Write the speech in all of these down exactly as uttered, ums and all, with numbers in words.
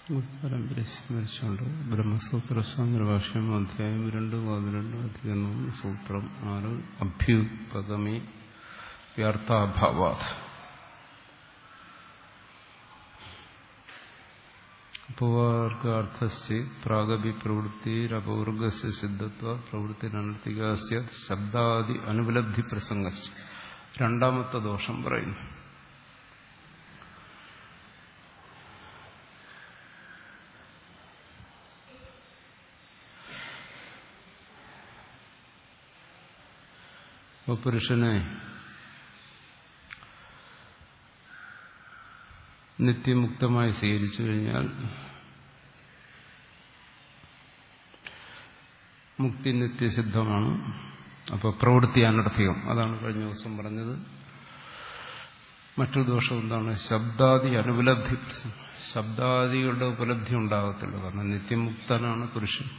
പരമ്പര സ്മരിച്ചുകൊണ്ട് ബ്രഹ്മസൂത്ര സംഗ്രഭാഷ്യം അധ്യായം രണ്ട് പതിനെണ്ട് അധികം സൂത്രം ആറ് അഭ്യുപഗമേ വ്യാർത്ഥാഭാവാത്. അപവർഗാർത്ഥസ്യ പ്രാഗപി പ്രവൃത്തിരപവർഗസ്യ സിദ്ധത്വ പ്രവൃത്തിരനർത്ഥികാസ്യ ശബ്ദാദി അനുപലബ്ധി പ്രസംഗസ്യ. രണ്ടാമത്തെ ദോഷം പറയുന്നു. അപ്പോൾ പുരുഷനെ നിത്യമുക്തമായി സ്വീകരിച്ചു കഴിഞ്ഞാൽ മുക്തി നിത്യസിദ്ധമാണ്. അപ്പോൾ പ്രവൃത്തി അനർത്ഥികം, അതാണ് കഴിഞ്ഞ ദിവസം പറഞ്ഞത്. മറ്റൊരു ദോഷം എന്താണ്? ശബ്ദാദി അനുപലബ്ധി. ശബ്ദാദികളുടെ ഉപലബ്ധി ഉണ്ടാകത്തില്ല. കാരണം നിത്യമുക്തനാണ് പുരുഷൻ.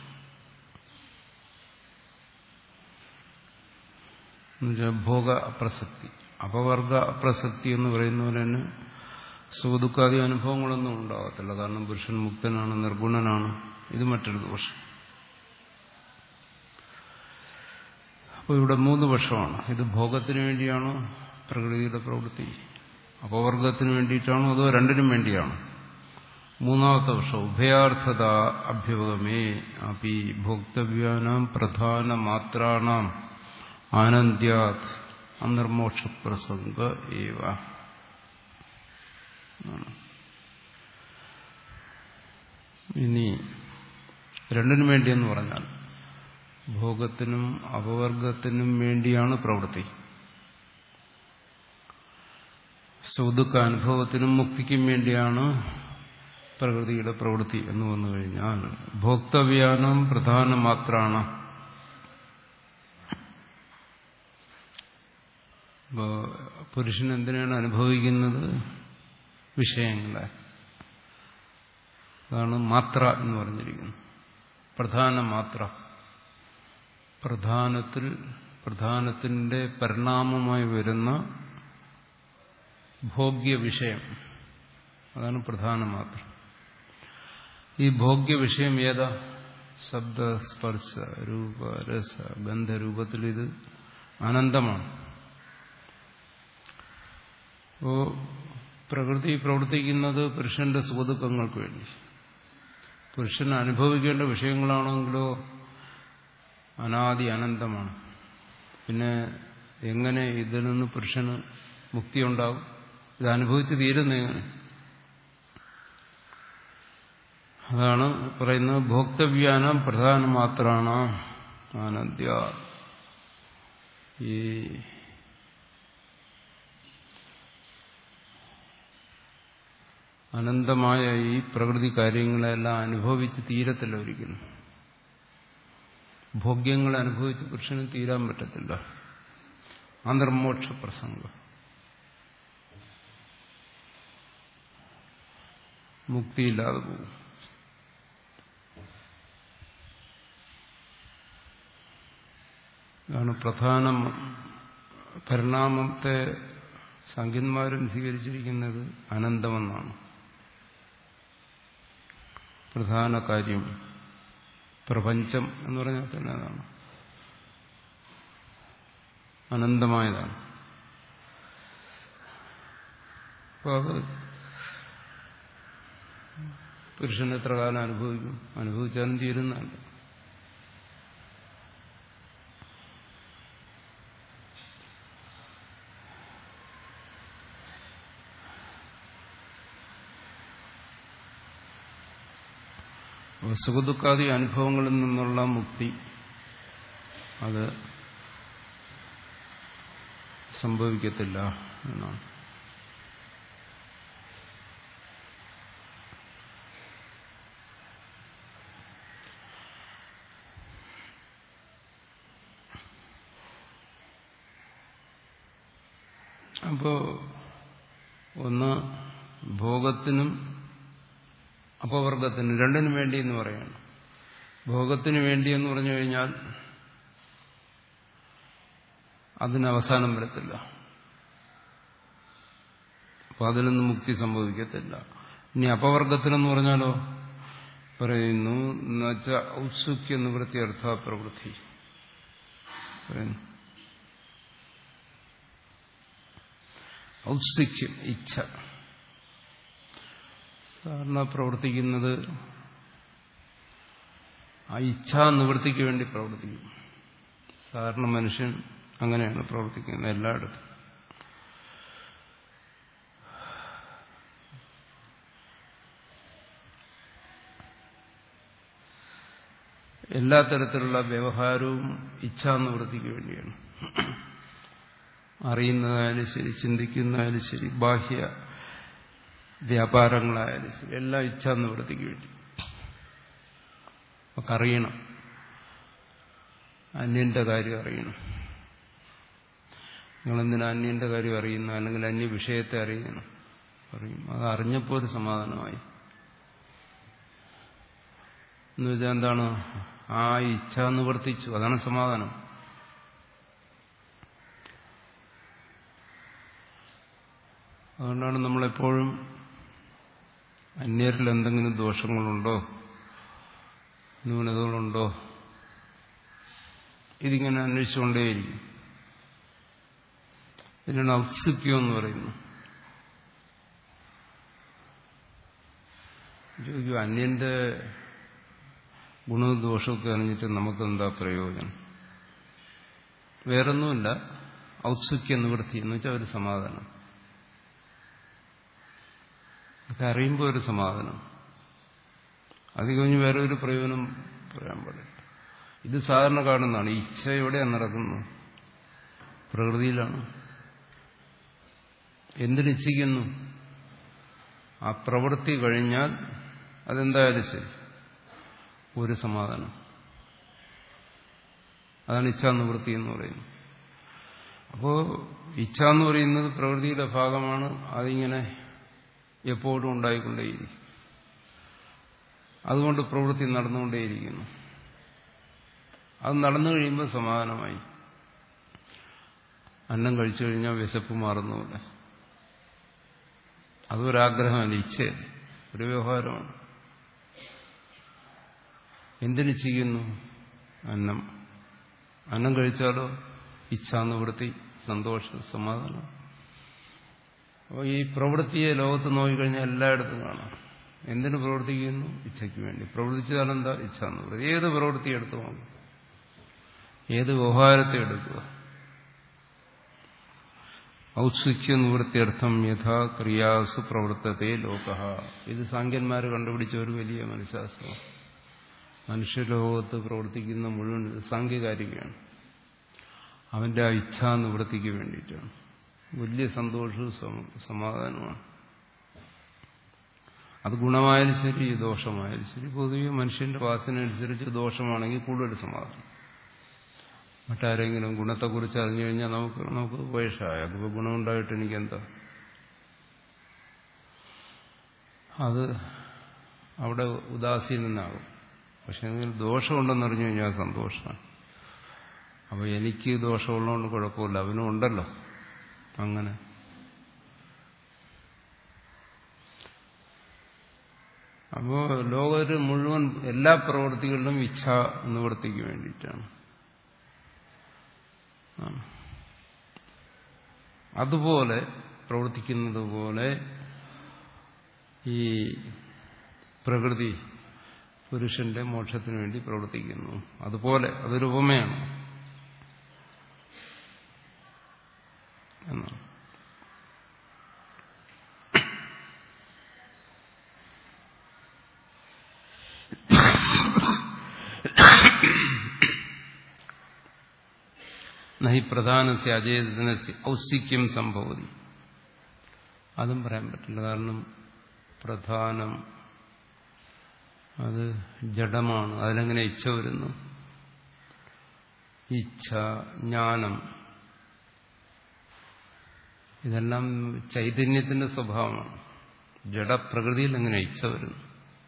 ഭോഗ അപ്രസക്തി, അപവർഗ അപ്രസക്തി എന്ന് പറയുന്ന പോലെ തന്നെ സുഖദുഃഖാദി അനുഭവങ്ങളൊന്നും ഉണ്ടാകത്തില്ല. കാരണം പുരുഷൻ മുക്തനാണ്, നിർഗുണനാണ്. ഇത് മറ്റൊരു ദോഷം. അപ്പോൾ ഇവിടെ മൂന്ന് പക്ഷമാണ്. ഇത് ഭോഗത്തിന് വേണ്ടിയാണോ പ്രകൃതിയുടെ പ്രവൃത്തി, അപവർഗത്തിന് വേണ്ടിയിട്ടാണോ, അതോ രണ്ടിനും വേണ്ടിയാണോ? മൂന്നാമത്തെ പക്ഷം ഉഭയാർത്ഥത അഭ്യുപഗമേ അപി ഭോക്തവ്യാനാം പ്രധാന മാത്രാണാം ആനന്ദ്യാത് അനിർമോക്ഷ പ്രസംഗ ഏവ. ഇനി രണ്ടിനും വേണ്ടിയെന്ന് പറഞ്ഞാൽ ഭോഗത്തിനും അപവർഗത്തിനും വേണ്ടിയാണ് പ്രവൃത്തി. സുഖദുഃഖ അനുഭവത്തിനും മുക്തിക്കും വേണ്ടിയാണ് പ്രകൃതിയുടെ പ്രവൃത്തി എന്ന് വന്നു കഴിഞ്ഞാൽ ഭോക്തവ്യാനം പ്രധാന മാത്രാണ്. അപ്പോൾ പുരുഷൻ എന്തിനാണ് അനുഭവിക്കുന്നത്? വിഷയങ്ങളെ. അതാണ് മാത്ര എന്ന് പറഞ്ഞിരിക്കുന്നത്. പ്രധാന മാത്ര, പ്രധാനത്തിൽ പ്രധാനത്തിന്റെ പരിണാമമായി വരുന്ന ഭോഗ്യ വിഷയം, അതാണ് പ്രധാന മാത്ര. ഈ ഭോഗ്യ വിഷയം ഏതാ? ശബ്ദ സ്പർശ രൂപ രസ ഗന്ധരൂപത്തിൽ ഇത് അനന്തമാണ്. അപ്പോ പ്രകൃതി പ്രവർത്തിക്കുന്നത് പുരുഷന്റെ സുഖദുഃഖങ്ങൾക്ക് വേണ്ടി. പുരുഷൻ അനുഭവിക്കേണ്ട വിഷയങ്ങളാണെങ്കിലോ അനാദി അനന്തമാണ്. പിന്നെ എങ്ങനെ ഇതിൽ നിന്ന് പുരുഷന് മുക്തി ഉണ്ടാവും? ഇത് അനുഭവിച്ച് തീരുന്ന എങ്ങനെ? അതാണ് പറയുന്നത് ഭോക്തവ്യാനം പ്രധാന മാത്രാണ് ആനന്ദ്യ. ഈ അനന്തമായ ഈ പ്രകൃതി കാര്യങ്ങളെല്ലാം അനുഭവിച്ച് തീരത്തില്ല ഒരിക്കലും. ഭോഗ്യങ്ങൾ അനുഭവിച്ച് പുരുഷന് തീരാൻ പറ്റത്തില്ല. അനിർമോക്ഷ പ്രസംഗം, മുക്തിയില്ലാതെ പോകും. അതാണ് പ്രധാന പരിണാമത്തെ സംഖ്യന്മാരും സ്വീകരിച്ചിരിക്കുന്നത് അനന്തമെന്നാണ്. പ്രധാന കാര്യം പ്രപഞ്ചം എന്ന് പറഞ്ഞാൽ തന്നെ അതാണ്, അനന്തമായതാണ്. അപ്പോൾ അത് പുരുഷൻ എത്ര കാലം അനുഭവിക്കും? അനുഭവിച്ചാലും തീരുന്നതല്ല. സുഖദുഃഖാദി അനുഭവങ്ങളിൽ നിന്നുള്ള മുക്തി അത് സംഭവിക്കത്തില്ല എന്നാണ്. അപ്പോ ഒന്ന് ഭോഗത്തിനും അപവർഗത്തിനും രണ്ടിനും വേണ്ടി എന്ന് പറയണം. ഭോഗത്തിന് വേണ്ടി എന്ന് പറഞ്ഞു കഴിഞ്ഞാൽ അതിന് അവസാനം വരത്തില്ല. അപ്പോൾ അതിലൊന്നും മുക്തി സംഭവിക്കത്തില്ല. ഇനി അപവർഗത്തിനെന്ന് പറഞ്ഞാലോ പറയുന്നു എന്നുവെച്ച ഔത്സുക്യ നിവൃത്തി അർത്ഥ പ്രവൃത്തി പറയുന്നു. ഔത്സുക്യം ഇച്ഛ സാധാരണ പ്രവർത്തിക്കുന്നത് ആ ഇച്ഛാ നിവൃത്തിക്ക് വേണ്ടി പ്രവർത്തിക്കും. സാധാരണ മനുഷ്യൻ അങ്ങനെയാണ് പ്രവർത്തിക്കുന്നത് എല്ലായിടത്തും. എല്ലാ തരത്തിലുള്ള വ്യവഹാരവും ഇച്ഛാനിവൃത്തിക്ക് വേണ്ടിയാണ്. അറിയുന്നതായാലും ശരി, ചിന്തിക്കുന്നതായാലും ശരി, ബാഹ്യ വ്യാപാരങ്ങളായാലും ശരി, എല്ലാം ഇച്ഛാനിവൃത്തിക്ക് വേണ്ടി. നമുക്ക് അറിയണം, അന്യന്റെ കാര്യം അറിയണം. നിങ്ങളെന്തിനാ അന്യന്റെ കാര്യം അറിയുന്നു, അല്ലെങ്കിൽ അന്യ വിഷയത്തെ അറിയണം പറയും. അത് അറിഞ്ഞപ്പോൾ ഒരു സമാധാനമായി. എന്ന് വെച്ചാൽ എന്താണ്? ആ ഇച്ഛ നിവർത്തിച്ചു, അതാണ് സമാധാനം. അതുകൊണ്ടാണ് നമ്മളെപ്പോഴും അന്യരിൽ എന്തെങ്കിലും ദോഷങ്ങളുണ്ടോ, ന്യൂനതകളുണ്ടോ, ഇതിങ്ങനെ അന്വേഷിച്ചുകൊണ്ടേയിരിക്കും. ഇതിനാണ് ഔത്സുക്യം എന്ന് പറയുന്നത്. ചോദിക്കും, അന്യന്റെ ഗുണവും ദോഷമൊക്കെ അറിഞ്ഞിട്ട് നമുക്കെന്താ പ്രയോജനം? വേറൊന്നുമില്ല, ഔത്സുക്യ നിവൃത്തി എന്ന് വെച്ചാൽ ഒരു സമാധാനം. ഒക്കെ അറിയുമ്പോൾ ഒരു സമാധാനം. അത് കഴിഞ്ഞ് വേറെ ഒരു പ്രയോജനം പറയാൻ പാടില്ല. ഇത് സാധാരണ കാണുന്നതാണ്. ഇച്ഛ എവിടെയാണ് നടക്കുന്നത്? പ്രകൃതിയിലാണ്. എന്തിനിച്ഛിക്കുന്നു? ആ പ്രവൃത്തി കഴിഞ്ഞാൽ അതെന്തായാലും ശരി, ഒരു സമാധാനം. അതാണ് ഇച്ഛാനിവൃത്തി എന്ന് പറയുന്നത്. അപ്പോൾ ഇച്ഛ എന്ന് പറയുന്നത് പ്രകൃതിയുടെ ഭാഗമാണ്. അതിങ്ങനെ എപ്പോഴും ഉണ്ടായിക്കൊണ്ടേയിരിക്കും. അതുകൊണ്ട് പ്രവൃത്തി നടന്നുകൊണ്ടേയിരിക്കുന്നു. അത് നടന്നു കഴിയുമ്പോൾ സമാധാനമായി. അന്നം കഴിച്ചു കഴിഞ്ഞാൽ വിശപ്പ് മാറുന്നുമില്ല. അതൊരാഗ്രഹമല്ല, ഇച്ഛയല്ല, ഒരു വ്യവഹാരമാണ്. എന്തിനു ചെയ്യുന്നു? അന്നം. അന്നം കഴിച്ചാലോ ഇച്ഛാനിവൃത്തി, സന്തോഷം, സമാധാനം. അപ്പോൾ ഈ പ്രവൃത്തിയെ ലോകത്ത് നോക്കിക്കഴിഞ്ഞാൽ എല്ലായിടത്തും കാണാം. എന്തിനു പ്രവർത്തിക്കുന്നു? ഇച്ഛയ്ക്ക് വേണ്ടി. പ്രവർത്തിച്ചാലെന്താ? ഇച്ഛാനിവൃത്തി. ഏത് പ്രവൃത്തി എടുത്തു നോക്കും, ഏത് വ്യവഹാരത്തെ എടുക്കുക, ഔത്സുക്യ നിവൃത്തിയർത്ഥം യഥാ ക്രിയാസു പ്രവർത്തത്തെ ലോകഃ. ഇത് സാങ്കന്മാർ കണ്ടുപിടിച്ച ഒരു വലിയ മനഃശാസ്ത്രമാണ്. മനുഷ്യലോകത്ത് പ്രവർത്തിക്കുന്ന മുഴുവൻ സാങ്കേതികമാണ്. അവന്റെ ആ ഇച്ഛാനിവൃത്തിക്ക് വേണ്ടിയിട്ടാണ്. വലിയ സന്തോഷവും സമാധാനമാണ്. അത് ഗുണമായാലും ശരി, ദോഷമായാലും ശരി. പൊതുവെ മനുഷ്യന്റെ വാസന അനുസരിച്ച് ദോഷമാണെങ്കിൽ കൂടുതൽ സമാധാനം. മറ്റാരെങ്കിലും ഗുണത്തെക്കുറിച്ച് അറിഞ്ഞു കഴിഞ്ഞാൽ നമുക്ക് നമുക്ക് വയസ്സായ അതിപ്പോൾ ഗുണമുണ്ടായിട്ട് എനിക്കെന്താ? അത് അവിടെ ഉദാസീനനാകും. പക്ഷെ എന്തെങ്കിലും ദോഷമുണ്ടെന്ന് അറിഞ്ഞു കഴിഞ്ഞാൽ സന്തോഷമാണ്. അപ്പോൾ എനിക്ക് ദോഷമുള്ളതുകൊണ്ട് കുഴപ്പമില്ല, അവനും ഉണ്ടല്ലോ. അങ്ങനെ അപ്പോൾ ലോകര് മുഴുവൻ എല്ലാ പ്രവൃത്തികളിലും ഇച്ഛ നിവൃത്തിക്ക് വേണ്ടിയിട്ടാണ്. അതുപോലെ പ്രവർത്തിക്കുന്നത് പോലെ ഈ പ്രകൃതി പുരുഷന്റെ മോക്ഷത്തിന് വേണ്ടി പ്രവർത്തിക്കുന്നു. അതുപോലെ അതൊരു ഉപമയാണ് എന്നാണ്. നഹി പ്രധാനസ്യ അചേതനസ്യ ഔത്സുക്യം സംഭവതി. അതും പറയാൻ പറ്റില്ല. കാരണം പ്രധാനം അത് ജഡമാണ്. അതിലെങ്ങനെ ഇച്ഛ വരുന്നു? ഇച്ഛ, ജ്ഞാനം, ഇതെല്ലാം ചൈതന്യത്തിന്റെ സ്വഭാവമാണ്. ജഡപ്രകൃതിയിൽ എങ്ങനെ ഇച്ഛ വരുന്നു?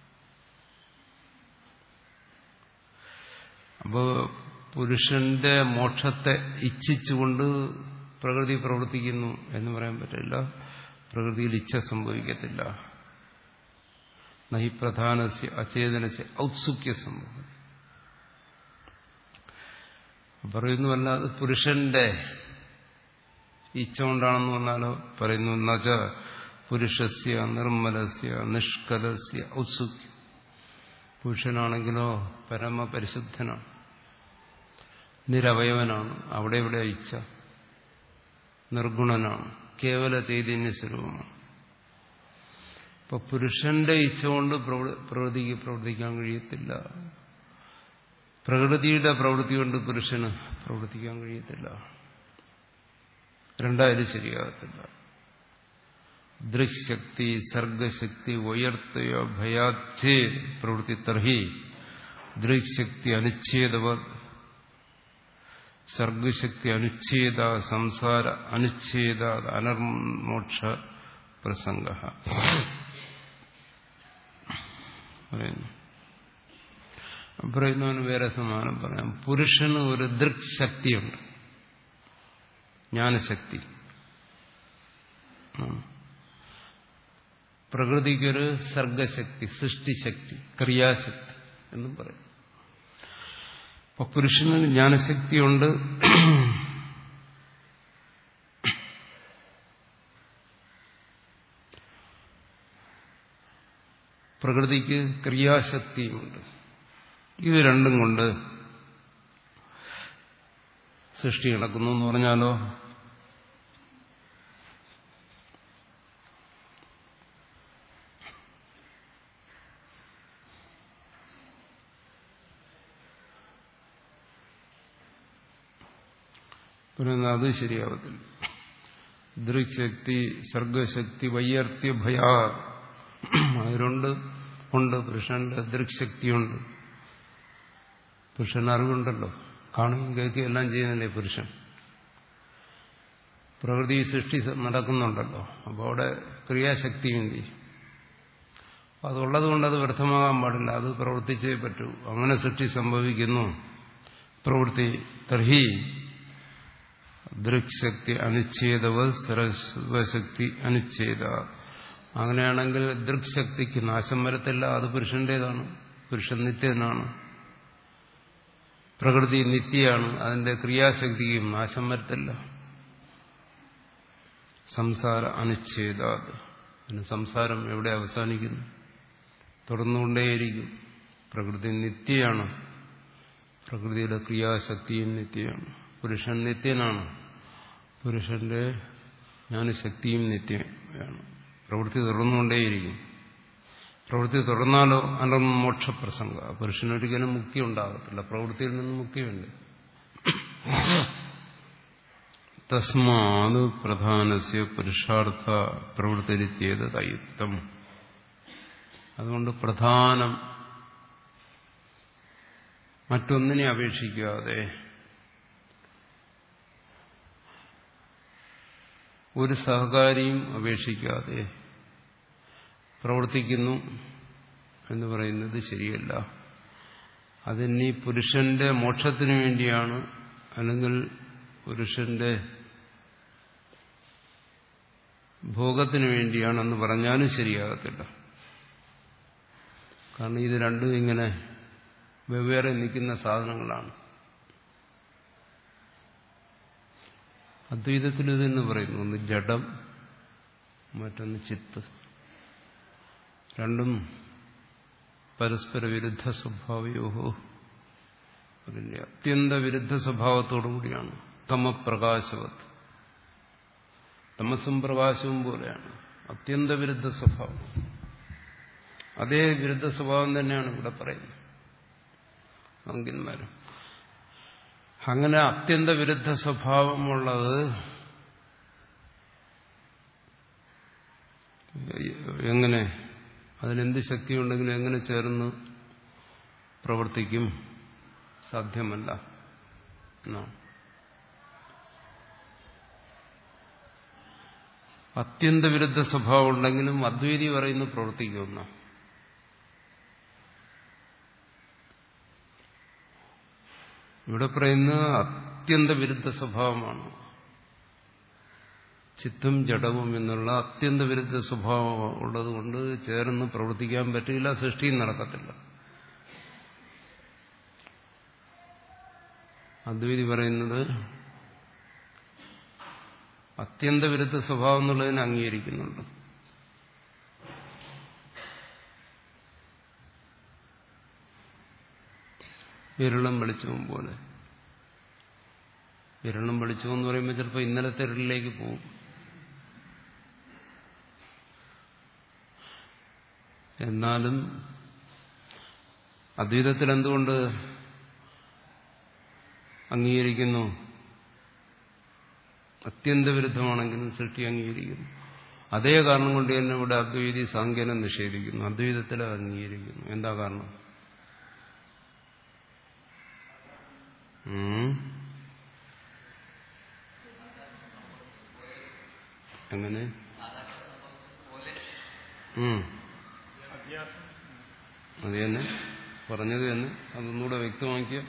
അപ്പോ പുരുഷന്റെ മോക്ഷത്തെ ഇച്ഛിച്ചുകൊണ്ട് പ്രകൃതി പ്രവർത്തിക്കുന്നു എന്ന് പറയാൻ പറ്റില്ല. പ്രകൃതിയിൽ ഇച്ഛ സംഭവിക്കത്തില്ല. നഹി പ്രധാനസ്യ അചേതനസ്യ ഔത്സുക്യ സംഭവം. പറയുന്നുവല്ല അത് പുരുഷന്റെ ഇച്ഛ കൊണ്ടാണെന്ന് പറഞ്ഞാലോ പറയുന്നു എന്നുവെച്ച പുരുഷസ്യ നിർമ്മലസ്യ നിഷ്കലസ്യ ഔത്സുക്യം. പുരുഷനാണെങ്കിലോ പരമപരിശുദ്ധനാണ്, നിരവയവനാണ്, അവിടെ ഇവിടെ ഇച്ഛ, നിർഗുണനാണ്, കേവല ചൈതന്യ സ്വരൂപമാണ്. ഇപ്പൊ പുരുഷന്റെ ഇച്ഛ കൊണ്ട് പ്രകൃതിക്ക് പ്രവർത്തിക്കാൻ കഴിയത്തില്ല, പ്രകൃതിയുടെ പ്രവൃത്തി കൊണ്ട് പുരുഷന് പ്രവർത്തിക്കാൻ കഴിയത്തില്ല. രണ്ടായാലും ശരിയാകത്തില്ല. ദൃക്ശക്തി സർഗശക്തി ഉയർത്തയോ ഭയാച്ഛേ പ്രവൃത്തി തർഹി ദൃക്ശക്തി അനുച്ഛേദവ സർഗശക്തി അനുച്ഛേദ സംസാര അനുച്ഛേദ അനർമോക്ഷ പ്രസംഗ. പറയുന്നവന് വേറെ സമാനം പറയാം. പുരുഷന് ഒരു ദൃക്ശക്തിയുണ്ട്, ജ്ഞാനശക്തി. പ്രകൃതിക്കൊരു സർഗശക്തി, സൃഷ്ടിശക്തി, ക്രിയാശക്തി എന്നും പറയും. അപ്പൊ പുരുഷന് ജ്ഞാനശക്തിയുണ്ട്, പ്രകൃതിക്ക് ക്രിയാശക്തിയുമുണ്ട്. ഇത് രണ്ടും കൊണ്ട് സൃഷ്ടി നടക്കുന്നു എന്ന് പറഞ്ഞാലോ പിന്നെ അത് ശരിയാവത്തില്ല. ദൃക്ശക്തി സർഗശക്തി വൈയർത്യ ഭയാ, അതിലുണ്ട് ഉണ്ട്. പുരുഷന്റെ ദൃക്ശക്തിയുണ്ട്, പുരുഷൻ അറിവുണ്ടല്ലോ, കാണുകയും കേൾക്കുകയും എല്ലാം ചെയ്യുന്നില്ലേ പുരുഷൻ. പ്രകൃതി സൃഷ്ടി നടക്കുന്നുണ്ടല്ലോ, അപ്പോൾ അവിടെ ക്രിയാശക്തിയുണ്ട്. അതുള്ളത് കൊണ്ട് അത് വ്യർത്ഥമാകാൻ പാടില്ല, അത് പ്രവർത്തിച്ചേ പറ്റൂ. അങ്ങനെ സൃഷ്ടി സംഭവിക്കുന്നു. പ്രവൃത്തി തർഹി ദൃക്ശക്തി അനുച്ഛേദവ സർവശക്തി അനുച്ഛേദ. അങ്ങനെയാണെങ്കിൽ ദൃക്ശക്തിക്ക് നാശം വരത്തില്ല, അത് പുരുഷന്റേതാണ്. പുരുഷൻ നിത്യനാണ്, പ്രകൃതി നിത്യയാണ്, അതിന്റെ ക്രിയാശക്തിക്കും നാശം വരത്തില്ല. സംസാര അനുച്ഛേദ, പിന്നെ സംസാരം എവിടെ അവസാനിക്കുന്നു? തുടർന്നുകൊണ്ടേയിരിക്കും. പ്രകൃതി നിത്യയാണ്, പ്രകൃതിയുടെ ക്രിയാശക്തിയും നിത്യമാണ്. പുരുഷൻ നിത്യനാണ്, പുരുഷന്റെ ജ്ഞാനശക്തിയും നിത്യമാണ്. പ്രവൃത്തി തുടർന്നുകൊണ്ടേയിരിക്കും. പ്രവൃത്തി തുടർന്നാലോ അനർമോക്ഷപ്രസംഗ, പുരുഷനൊരിക്കലും മുക്തി ഉണ്ടാകത്തില്ല, പ്രവൃത്തിയിൽ നിന്ന് മുക്തി വേണ്ട. തസ്മാത് പ്രധാനസ്യ പുരുഷാർത്ഥ പ്രവൃത്തിരിത്യേതയുക്തം. അതുകൊണ്ട് പ്രധാനം മറ്റൊന്നിനെ അപേക്ഷിക്കാതെ ഒരു സഹകാരിയും അപേക്ഷിക്കാതെ പ്രവർത്തിക്കുന്നു എന്ന് പറയുന്നത് ശരിയല്ല. അതിനി പുരുഷന്റെ മോക്ഷത്തിനു വേണ്ടിയാണ്, അല്ലെങ്കിൽ പുരുഷന്റെ ഭോഗത്തിനു വേണ്ടിയാണെന്ന് പറഞ്ഞാലും ശരിയാകത്തില്ല. കാരണം ഇത് രണ്ടും ഇങ്ങനെ വെവ്വേറെ നിൽക്കുന്ന സാധനങ്ങളാണ്. അദ്വൈതത്തിൽ ഇതെന്ന് പറയുന്നു, ഒന്ന് ജഡം, മറ്റൊന്ന് ചിത്ത്. രണ്ടും പരസ്പര വിരുദ്ധ സ്വഭാവയോഹോ, അതിന്റെ അത്യന്ത വിരുദ്ധ സ്വഭാവത്തോടുകൂടിയാണ്. തമപ്രകാശവത്, തമസും പ്രകാശവും പോലെയാണ്, അത്യന്ത വിരുദ്ധ സ്വഭാവം. അതേ വിരുദ്ധ സ്വഭാവം തന്നെയാണ് ഇവിടെ പറയുന്നത് അങ്കിന്മാരും. അങ്ങനെ അത്യന്ത വിരുദ്ധ സ്വഭാവമുള്ളത് എങ്ങനെ, അതിനെന്ത് ശക്തിയുണ്ടെങ്കിലും എങ്ങനെ ചേർന്ന് പ്രവർത്തിക്കും? സാധ്യമല്ല എന്നാണ്. അത്യന്ത വിരുദ്ധ സ്വഭാവം ഉണ്ടെങ്കിലും അദ്വൈതി പറയുന്നു പ്രവർത്തിക്കുമെന്ന. ഇവിടെ പറയുന്ന അത്യന്ത വിരുദ്ധ സ്വഭാവമാണ്. ചിത്തും ജഡവും എന്നുള്ള അത്യന്ത വിരുദ്ധ സ്വഭാവം ഉള്ളതുകൊണ്ട് ചേർന്ന് പ്രവർത്തിക്കാൻ പറ്റില്ല, സൃഷ്ടിയും നടക്കത്തില്ല. അദ്വൈതി പറയുന്നത് അത്യന്ത വിരുദ്ധ സ്വഭാവം എന്നുള്ളതിനെ അംഗീകരിക്കുന്നുണ്ട്. വിരളം വെളിച്ചവും പോലെ. വിരളം വെളിച്ചം എന്ന് പറയുമ്പോൾ ചിലപ്പോൾ ഇന്നലത്തെ ഇരുളിലേക്ക് പോകും. എന്നാലും അദ്വൈതത്തിൽ എന്തുകൊണ്ട് അംഗീകരിക്കുന്നു? അത്യന്ത വിരുദ്ധമാണെങ്കിലും സൃഷ്ടി അംഗീകരിക്കുന്നു. അതേ കാരണം കൊണ്ട് തന്നെ ഇവിടെ അദ്വൈതി സാങ്കേനം നിഷേധിക്കുന്നു, അദ്വൈതത്തിൽ അംഗീകരിക്കുന്നു. എന്താ കാരണം? എങ്ങനെ? അത് തന്നെ പറഞ്ഞത് തന്നെ, അതൊന്നുകൂടെ വ്യക്തമാക്കിയ.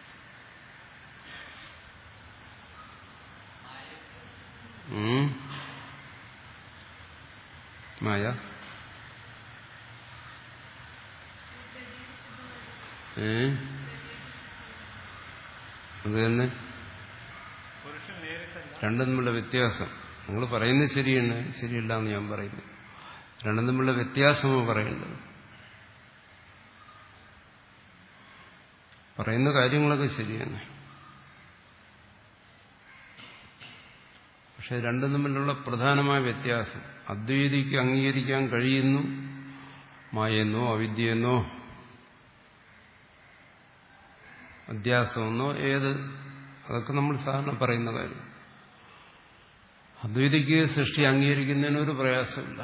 മായ ഏ അത് തന്നെ രണ്ടും തമ്മിലുള്ള വ്യത്യാസം. നിങ്ങൾ പറയുന്നത് ശരിയാണ്, ശരിയല്ല എന്ന് ഞാൻ പറയുന്നു. രണ്ടും തമ്മിലുള്ള വ്യത്യാസമാണ് പറയേണ്ടത്. പറയുന്ന കാര്യങ്ങളൊക്കെ ശരിയാണ്, പക്ഷെ രണ്ടും തമ്മിലുള്ള പ്രധാനമായ വ്യത്യാസം, അദ്വൈതിക്ക് അംഗീകരിക്കാൻ കഴിയുന്നു മായെന്നോ അവിദ്യയെന്നോ അധ്യാസമെന്നോ ഏത്, അതൊക്കെ നമ്മൾ സാധാരണ പറയുന്ന കാര്യം. അദ്വൈതിക്ക് സൃഷ്ടി അംഗീകരിക്കുന്നതിന് ഒരു പ്രയാസമില്ല.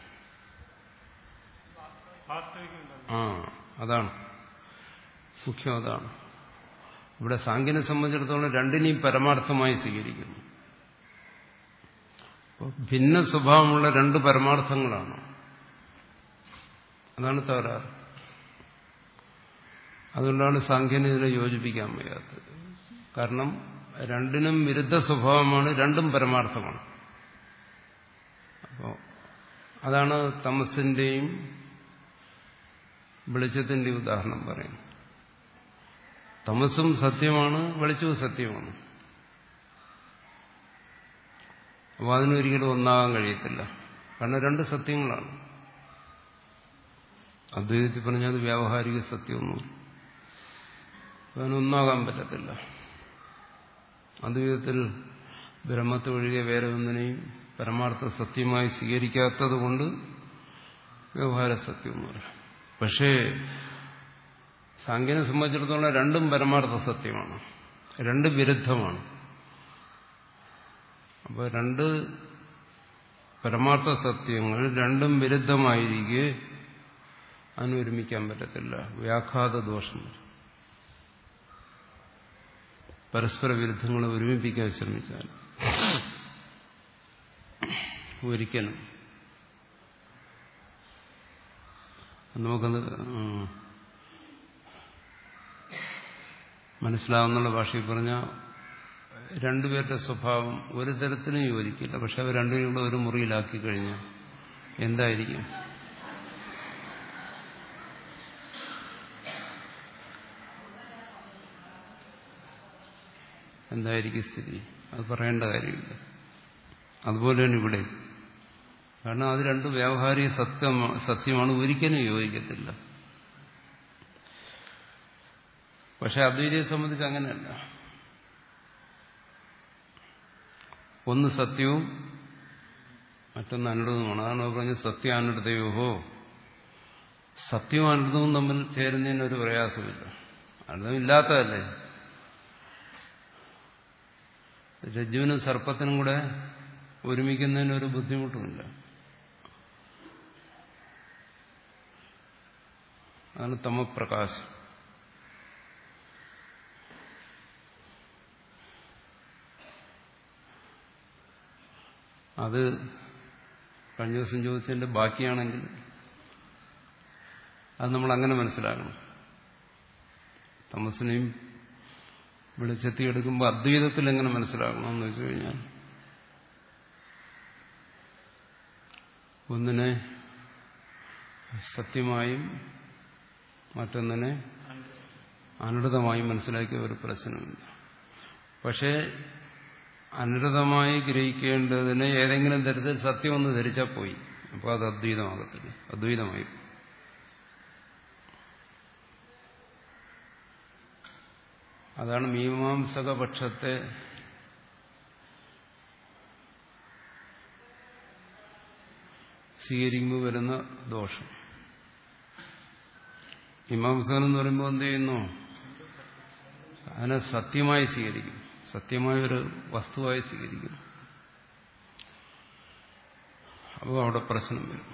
ആ അതാണ് മുഖ്യം, അതാണ്. ഇവിടെ സാങ്കേനെ സംബന്ധിച്ചിടത്തോളം രണ്ടിനെയും പരമാർത്ഥമായി സ്വീകരിക്കുന്നു. ഭിന്ന സ്വഭാവമുള്ള രണ്ട് പരമാർത്ഥങ്ങളാണ്, അതാണ് തകരാറ്. അതുകൊണ്ടാണ് സാങ്കേനെ ഇതിനെ യോജിപ്പിക്കാൻ വയ്യാത്തത്. കാരണം രണ്ടിനും വിരുദ്ധ സ്വഭാവമാണ്, രണ്ടും പരമാർത്ഥമാണ്. അപ്പോൾ അതാണ് തമസിന്റെയും വെളിച്ചത്തിന്റെയും ഉദാഹരണം പറയുന്നത്. തമസും സത്യമാണ്, വെളിച്ചവും സത്യമാണ്. അപ്പോൾ അതിനൊരിക്കലും ഒന്നാകാൻ കഴിയത്തില്ല, കാരണം രണ്ട് സത്യങ്ങളാണ്. അദ്വൈതത്തിൽ പറഞ്ഞാൽ വ്യാവഹാരിക സത്യമൊന്നും അതിനൊന്നാകാൻ പറ്റത്തില്ല. അദ്വൈതത്തിൽ ബ്രഹ്മത്തെ ഒഴികെ വേറെ ഒന്നിനെയും പരമാർത്ഥ സത്യമായി സ്വീകരിക്കാത്തത് കൊണ്ട് വ്യവഹാര സത്യം എന്ന് പറയാം. പക്ഷേ സാങ്കേനെ സംബന്ധിച്ചിടത്തോളം രണ്ടും പരമാർത്ഥ സത്യമാണ്, രണ്ട് വിരുദ്ധമാണ്. അപ്പോൾ രണ്ട് പരമാർത്ഥ സത്യങ്ങൾ രണ്ടും വിരുദ്ധമായിരിക്കെ അതിനൊരുമിക്കാൻ പറ്റത്തില്ല, വ്യാഘാത ദോഷം. പരസ്പര വിരുദ്ധങ്ങളെ ഒരുമിപ്പിക്കാൻ ശ്രമിച്ചാൽ ഒരിക്കലും നമുക്കത് മനസ്സിലാവുന്നുള്ള ഭാഷയിൽ പറഞ്ഞാൽ രണ്ടുപേരുടെ സ്വഭാവം ഒരു തരത്തിലും യോജിക്കില്ല. പക്ഷെ അവർ രണ്ടുപേരും കൂടെ ഒരു മുറിയിലാക്കി കഴിഞ്ഞാൽ എന്തായിരിക്കും? എന്തായിരിക്കും സ്ഥിതി? അത് പറയേണ്ട കാര്യമില്ല. അതുപോലെയാണ് ഇവിടെ. കാരണം അത് രണ്ട് വ്യാവഹാരിക സത്യം സത്യമാണ്, ഒരിക്കലും യോജിക്കത്തില്ല. പക്ഷെ അദ്വൈതയെ സംബന്ധിച്ച് അങ്ങനെയല്ല. ഒന്ന് സത്യവും മറ്റൊന്ന് അനൃതവുമാണ്. അതാണ് പറഞ്ഞത് സത്യാനൃതയോഹോ. സത്യവും അനൃതവും തമ്മിൽ ചേരുന്നതിനൊരു പ്രയാസമില്ല. അനൃതമില്ലാത്തതല്ലേ. രജ്ജുവിനും സർപ്പത്തിനും കൂടെ ഒരുമിക്കുന്നതിനൊരു ബുദ്ധിമുട്ടുമില്ല. അതാണ് തമപ്രകാശം. അത് കഴിഞ്ഞ ദിവസം ചോദിച്ചതിന്റെ ബാക്കിയാണെങ്കിൽ അത് നമ്മൾ അങ്ങനെ മനസ്സിലാക്കണം. തമസിനെയും വെളിച്ചത്തി എടുക്കുമ്പോൾ അദ്വൈതത്തിൽ എങ്ങനെ മനസ്സിലാക്കണം എന്ന് വെച്ചു കഴിഞ്ഞാൽ ഒന്നിനെ സത്യമായും മറ്റൊന്നിനെ അനൃതമായും മനസ്സിലാക്കിയ ഒരു പ്രശ്നമില്ല. പക്ഷേ അനൃതമായി ഗ്രഹിക്കേണ്ടതിന് ഏതെങ്കിലും തരത്തിൽ സത്യമൊന്ന് ധരിച്ചാൽ പോയി. അപ്പോൾ അത് അദ്വൈതമാകത്തില്ല, അദ്വൈതമായി. അതാണ് മീമാംസക പക്ഷത്തെ സ്വീകരിക്കുമ്പോൾ വരുന്ന ദോഷം. മീമാംസകൻ എന്ന് പറയുമ്പോൾ എന്ത് ചെയ്യുന്നു? അതിനെ സത്യമായി സ്വീകരിക്കും, സത്യമായ ഒരു വസ്തുവായി സ്വീകരിക്കും. അപ്പോൾ അവിടെ പ്രശ്നം വരും.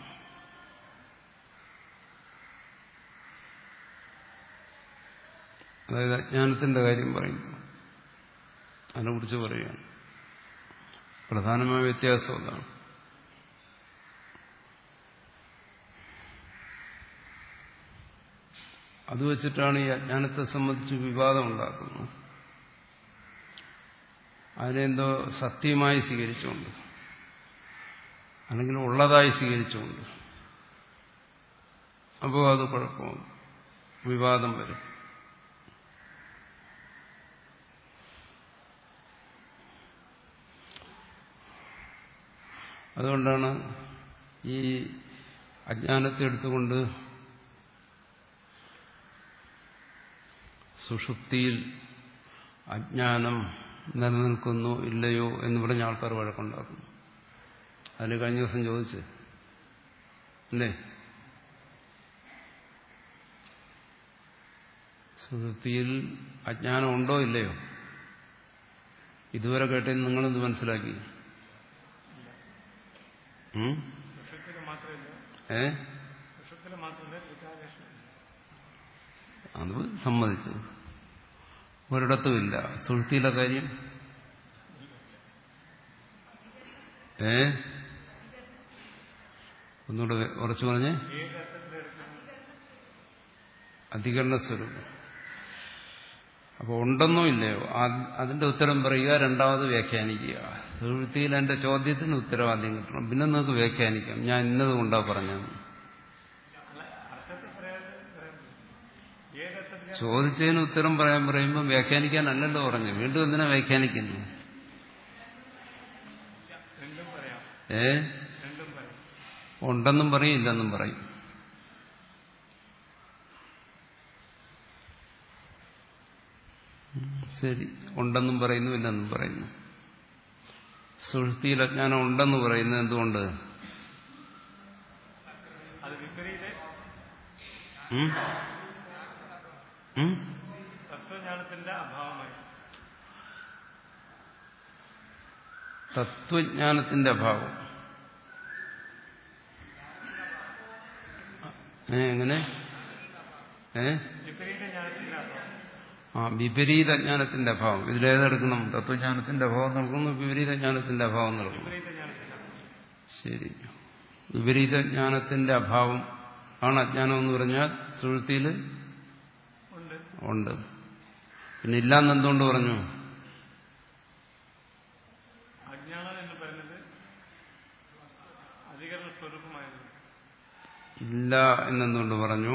അതായത് അജ്ഞാനത്തിന്റെ കാര്യം പറയുമ്പോൾ അതിനെക്കുറിച്ച് പറയുകയാണ്. പ്രധാനമായ വ്യത്യാസം അതാണ്. അത് വെച്ചിട്ടാണ് ഈ അജ്ഞാനത്തെ സംബന്ധിച്ച് വിവാദം ഉണ്ടാക്കുന്നത്. അതിനെന്തോ സത്യമായി സ്വീകരിച്ചുകൊണ്ട്, അല്ലെങ്കിൽ ഉള്ളതായി സ്വീകരിച്ചുകൊണ്ട്. അപ്പോൾ അത് കുഴപ്പമാണ്, വിവാദം വരും. അതുകൊണ്ടാണ് ഈ അജ്ഞാനത്തെ എടുത്തുകൊണ്ട് സുഷുപ്തിയിൽ അജ്ഞാനം നിലനിൽക്കുന്നു ഇല്ലയോ എന്ന് പറഞ്ഞ ആൾക്കാർ വഴക്കുണ്ടാക്കുന്നു. അതിന് കഴിഞ്ഞ ദിവസം ചോദിച്ച് അല്ലേ, സുഷുപ്തിയിൽ അജ്ഞാനം ഉണ്ടോ ഇല്ലയോ? ഇതുവരെ കേട്ടതിന് നിങ്ങളെന്ത് മനസ്സിലാക്കി? ഏ അത് സമ്മതിച്ചു. ഒരിടത്തുമില്ല. സുഷുപ്തിയിലെ കാര്യം ഏ ഒന്നുകൂടെ ഉറച്ചു പറഞ്ഞേ. അധികരണ സ്വരൂപം. അപ്പോൾ ഉണ്ടെന്നോ ഇല്ലയോ അതിന്റെ ഉത്തരം പറയുക, രണ്ടാമത് വ്യാഖ്യാനിക്കുക. സുഷുപ്തിയിൽ എന്റെ ചോദ്യത്തിന് ഉത്തരം ആദ്യം കിട്ടണം, പിന്നെ നിങ്ങൾക്ക് വ്യാഖ്യാനിക്കാം ഞാൻ ഇന്നത് കൊണ്ടാ പറഞ്ഞത്. ചോദിച്ചതിന് ഉത്തരം പറയാൻ പറയുമ്പോൾ വ്യാഖ്യാനിക്കാനല്ലല്ലോ പറഞ്ഞു. വീണ്ടും എന്തിനാ വ്യാഖ്യാനിക്കുന്നു? ഏ ഉണ്ടെന്നും പറയും ഇല്ലെന്നും പറയും. ശരി, ഉണ്ടെന്നും പറയുന്നു ഇല്ലെന്നും പറയുന്നു. സുഷുപ്തിയിൽ അജ്ഞാനം ഉണ്ടെന്ന് പറയുന്നത് എന്തുകൊണ്ട്? തത്വജ്ഞാനത്തിന്റെ അഭാവമായി. തത്വജ്ഞാനത്തിന്റെ അഭാവം എങ്ങനെ? ഏ ആ വിപരീത ജ്ഞാനത്തിന്റെ അഭാവം. ഇതിലേതെടുക്കണം? തത്വജ്ഞാനത്തിന്റെ അഭാവം നൽകുന്നു, വിപരീത ജ്ഞാനത്തിന്റെ അഭാവം നൽകുന്നു. ശരി, വിപരീത ജ്ഞാനത്തിന്റെ അഭാവം ആണ് അജ്ഞാനം എന്ന് പറഞ്ഞാൽ സുഷുപ്തിയിൽ ഉണ്ട്. പിന്നെ ഇല്ലാന്ന് എന്തുകൊണ്ട് പറഞ്ഞു? അജ്ഞാനം എന്ന് പറയുന്നത് അധികരണ സ്വരൂപമായിരുന്നു. ഇല്ല എന്നെന്തുകൊണ്ട് പറഞ്ഞു?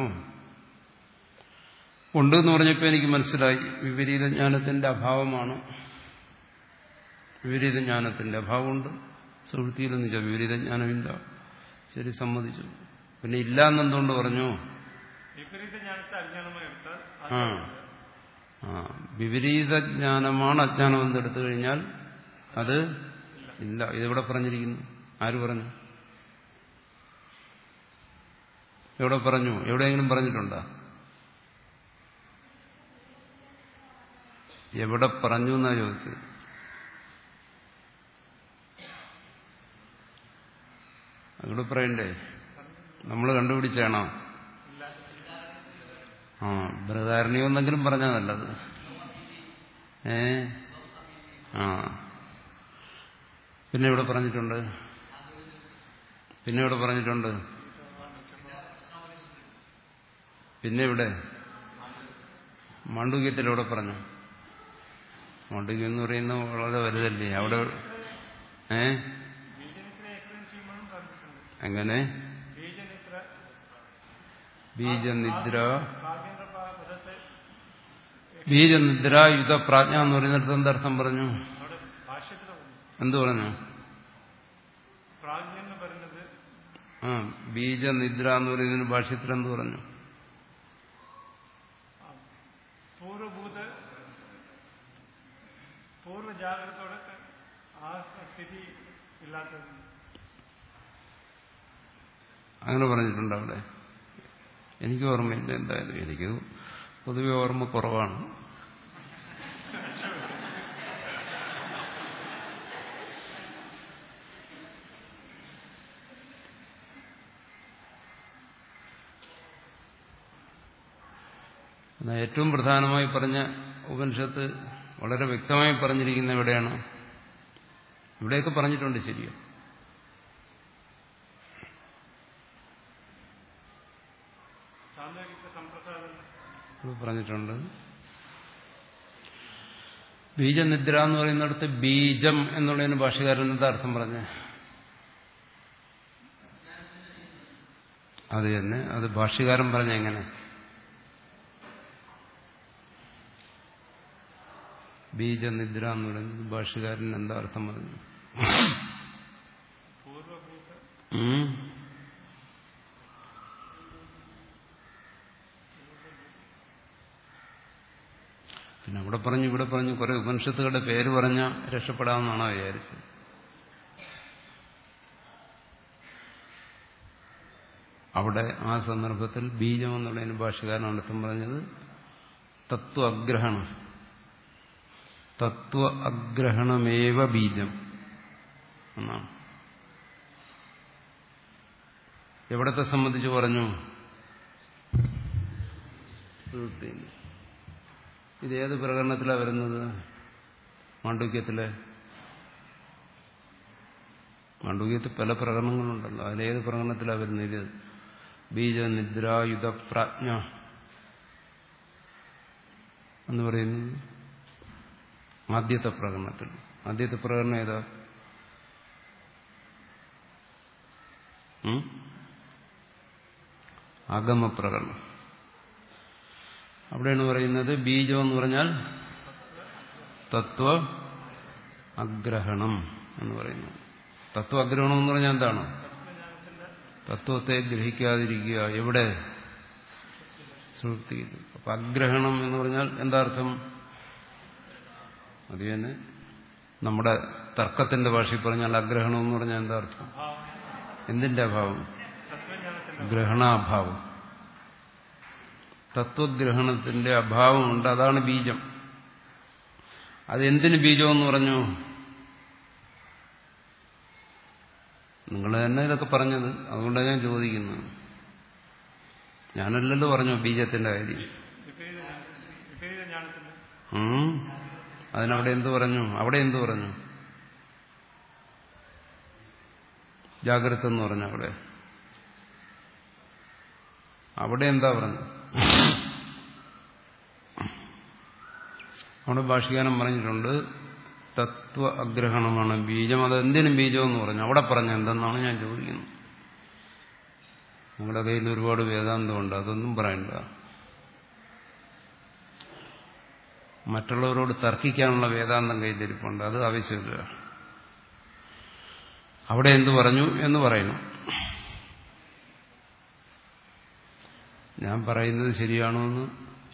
ഉണ്ട് എന്ന് പറഞ്ഞപ്പോൾ എനിക്ക് മനസ്സിലായി വിപരീത ജ്ഞാനത്തിന്റെ അഭാവമാണ്. വിപരീത ജ്ഞാനത്തിന്റെ അഭാവമുണ്ട് സുഷുപ്തിയിലെന്ന് വെച്ചാൽ വിപരീത ജ്ഞാനമില്ല. ശരി, സമ്മതിച്ചു. പിന്നെ ഇല്ല എന്നെന്തുകൊണ്ട് പറഞ്ഞു? വിപരീത ജ്ഞാനത്തെ അജ്ഞാനമായി എടുത്താൽ ആ ആ വിപരീത ജ്ഞാനമാണ് അജ്ഞാനം എന്നെടുത്തു കഴിഞ്ഞാൽ അത് ഇല്ല. ഇതെവിടെ പറഞ്ഞിരിക്കുന്നു? ആര് പറഞ്ഞു? എവിടെ പറഞ്ഞു? എവിടെയെങ്കിലും പറഞ്ഞിട്ടുണ്ടോ? എവിടെ പറഞ്ഞു എന്നാ ചോദിച്ചത്. അവിടെ പറയണ്ടേ? നമ്മൾ കണ്ടുപിടിച്ചാണോ? ആ ബൃഹദാരണ്യം എന്തെങ്കിലും പറഞ്ഞാൽ നല്ലത്. ഏ ആ പിന്നെ ഇവിടെ പറഞ്ഞിട്ടുണ്ട്. പിന്നെ ഇവിടെ പറഞ്ഞിട്ടുണ്ട്. പിന്നെ ഇവിടെ മാണ്ഡൂക്യത്തിലൂടെ പറഞ്ഞു. മാണ്ഡൂക്യം എന്ന് പറയുന്നത് വളരെ വലുതല്ലേ അവിടെ. ഏ എങ്ങനെ ബീജനിദ്ര ബീജനിദ്ര പ്രാഗ്യന്റെ പദത്തെ ബീജനിദ്ര യുധപ്രാജ്ഞ എന്ന് പറയുന്നിടത്ത് എന്തർത്ഥം പറഞ്ഞു? അവിടെ ഭാഷ്യത്തിൽ പറഞ്ഞു. എന്തു പറഞ്ഞു? പ്രാഗ്യം എന്ന് പറയുന്നത് ആ ബീജനിദ്ര എന്ന് പറയുന്നതിന് ഭാഷ്യത്തിൽ എന്ത് പറഞ്ഞു? പൂർവഭൂത പൂർവ്വ ജാഗ്രതയോടെ ആ സ്ഥിതി ഇല്ലാത്തത്. അങ്ങനെ പറഞ്ഞിട്ടുണ്ട് അവിടെ. എനിക്ക് ഓർമ്മയില്ല. എന്തായാലും എനിക്ക് പൊതുവെ ഓർമ്മ കുറവാണ്. എന്നാൽ ഏറ്റവും പ്രധാനമായി പറഞ്ഞ ഉപനിഷത്ത് വളരെ വ്യക്തമായി പറഞ്ഞിരിക്കുന്ന എവിടെയാണ്? ഇവിടെയൊക്കെ പറഞ്ഞിട്ടുണ്ട്, ശരിയോ? പറഞ്ഞിട്ടുണ്ട്. ബീജനിദ്ര എന്ന് പറയുന്നിടത്ത് ബീജം എന്നുള്ളതിന് ഭാഷകാരൻ എന്താ അർത്ഥം പറഞ്ഞ? അത് തന്നെ. അത് ഭാഷ്യകാരൻ പറഞ്ഞ എങ്ങനെ? ബീജനിദ്ര എന്ന് പറയുന്നത് ഭാഷ്യകാരൻ എന്താ അർത്ഥം പറഞ്ഞു? പിന്നെ അവിടെ പറഞ്ഞു ഇവിടെ പറഞ്ഞു കുറെ ഉപനിഷത്തുകളുടെ പേര് പറഞ്ഞ രക്ഷപ്പെടാമെന്നാണോ വിചാരിച്ചത്? അവിടെ ആ സന്ദർഭത്തിൽ ബീജം എന്നുള്ളതിന് ഭാഷകാരൻ അർത്ഥം പറഞ്ഞത് തത്വ അഗ്രഹണം. തത്വ അഗ്രഹണമേവ ബീജം എന്നാണ്. എവിടത്തെ സംബന്ധിച്ച് പറഞ്ഞു? ഇതേത് പ്രകരണത്തിലാണ് വരുന്നത്? മാണ്ഡൂക്യത്തിലെ. മാണ്ഡൂക്യത്തിൽ പല പ്രകരണങ്ങളുണ്ടല്ലോ. അതിലേത് പ്രകരണത്തിലാണ് വരുന്നത്? ഇത് ബീജനിദ്രായുധ പ്രാജ്ഞ എന്ന് പറയുന്നത് ആദ്യത്തെ പ്രകരണത്തിൽ. ആദ്യത്തെ പ്രകരണം ഏതാ? ആഗമപ്രകരണം. അവിടെയാണ് പറയുന്നത് ബീജം എന്ന് പറഞ്ഞാൽ തത്വ അഗ്രഹണം എന്ന് പറയുന്നത്. തത്വ അഗ്രഹണം എന്ന് പറഞ്ഞാൽ എന്താണ്? തത്വത്തെ ഗ്രഹിക്കാതിരിക്കുക. എവിടെ? സുഷുപ്തിയിൽ. അപ്പൊ അഗ്രഹണം എന്ന് പറഞ്ഞാൽ എന്താ അർത്ഥം? അത് തന്നെ നമ്മുടെ തർക്കത്തിന്റെ ഭാഷയിൽ പറഞ്ഞാൽ അഗ്രഹണം എന്ന് പറഞ്ഞാൽ എന്താ അർത്ഥം? എന്തിന്റെ അഭാവം? ഗ്രഹണാഭാവം. തത്വഗ്രഹണത്തിന്റെ അഭാവമുണ്ട്. അതാണ് ബീജം. അതെന്തിന് ബീജം എന്ന് പറഞ്ഞു? നിങ്ങൾ തന്നെ ഇതൊക്കെ പറഞ്ഞത്. അതുകൊണ്ടാണ് ഞാൻ ചോദിക്കുന്നത്. ഞാനല്ലല്ലോ പറഞ്ഞു ബീജത്തിന്റെ കാര്യം. ഉം അതിനവിടെ എന്തു പറഞ്ഞു? അവിടെ എന്തു പറഞ്ഞു? ജാഗ്രത എന്ന് പറഞ്ഞു. അവിടെ അവിടെ എന്താ പറഞ്ഞു? അവിടെ ഭാഷ്യകാരൻ പറഞ്ഞിട്ടുണ്ട് തത്വ അഗ്രഹണമാണ് ബീജം. അതെന്തിനും ബീജം എന്ന് പറഞ്ഞു. അവിടെ പറഞ്ഞ എന്തെന്നാണ് ഞാൻ ചോദിക്കുന്നത്. നിങ്ങളുടെ കയ്യിൽ ഒരുപാട് വേദാന്തമുണ്ട്. അതൊന്നും പറയണ്ട. മറ്റുള്ളവരോട് തർക്കിക്കാനുള്ള വേദാന്തം കയ്യിലിരിപ്പുണ്ട്. അത് ആവശ്യമില്ല. അവിടെ എന്തു പറഞ്ഞു എന്ന് പറയണം. ഞാൻ പറയുന്നത് ശരിയാണോ എന്ന്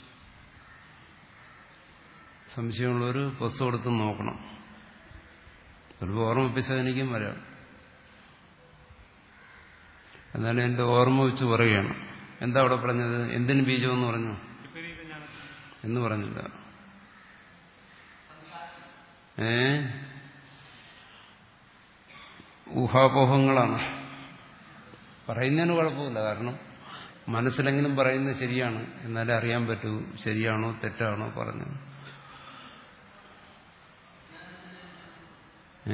സംശയമുള്ളവർ പുസ്തകം എടുത്ത് നോക്കണം. ചിലപ്പോൾ ഓർമ്മിപ്പിച്ചാൽ എനിക്കും വരാം. എന്നാലും എന്റെ ഓർമ്മ വെച്ച് പറയുകയാണ്. എന്താ അവിടെ പറഞ്ഞത്? എന്തിന് ബീജം എന്ന് പറഞ്ഞു എന്ന് പറഞ്ഞില്ല. ഏ ഊഹാപോഹങ്ങളാണ്. പറയുന്നതിന് കുഴപ്പമില്ല. കാരണം മനസ്സിലെങ്കിലും പറയുന്നത് ശരിയാണ്. എന്നാലേ അറിയാൻ പറ്റൂ ശരിയാണോ തെറ്റാണോ പറഞ്ഞത്. ഏ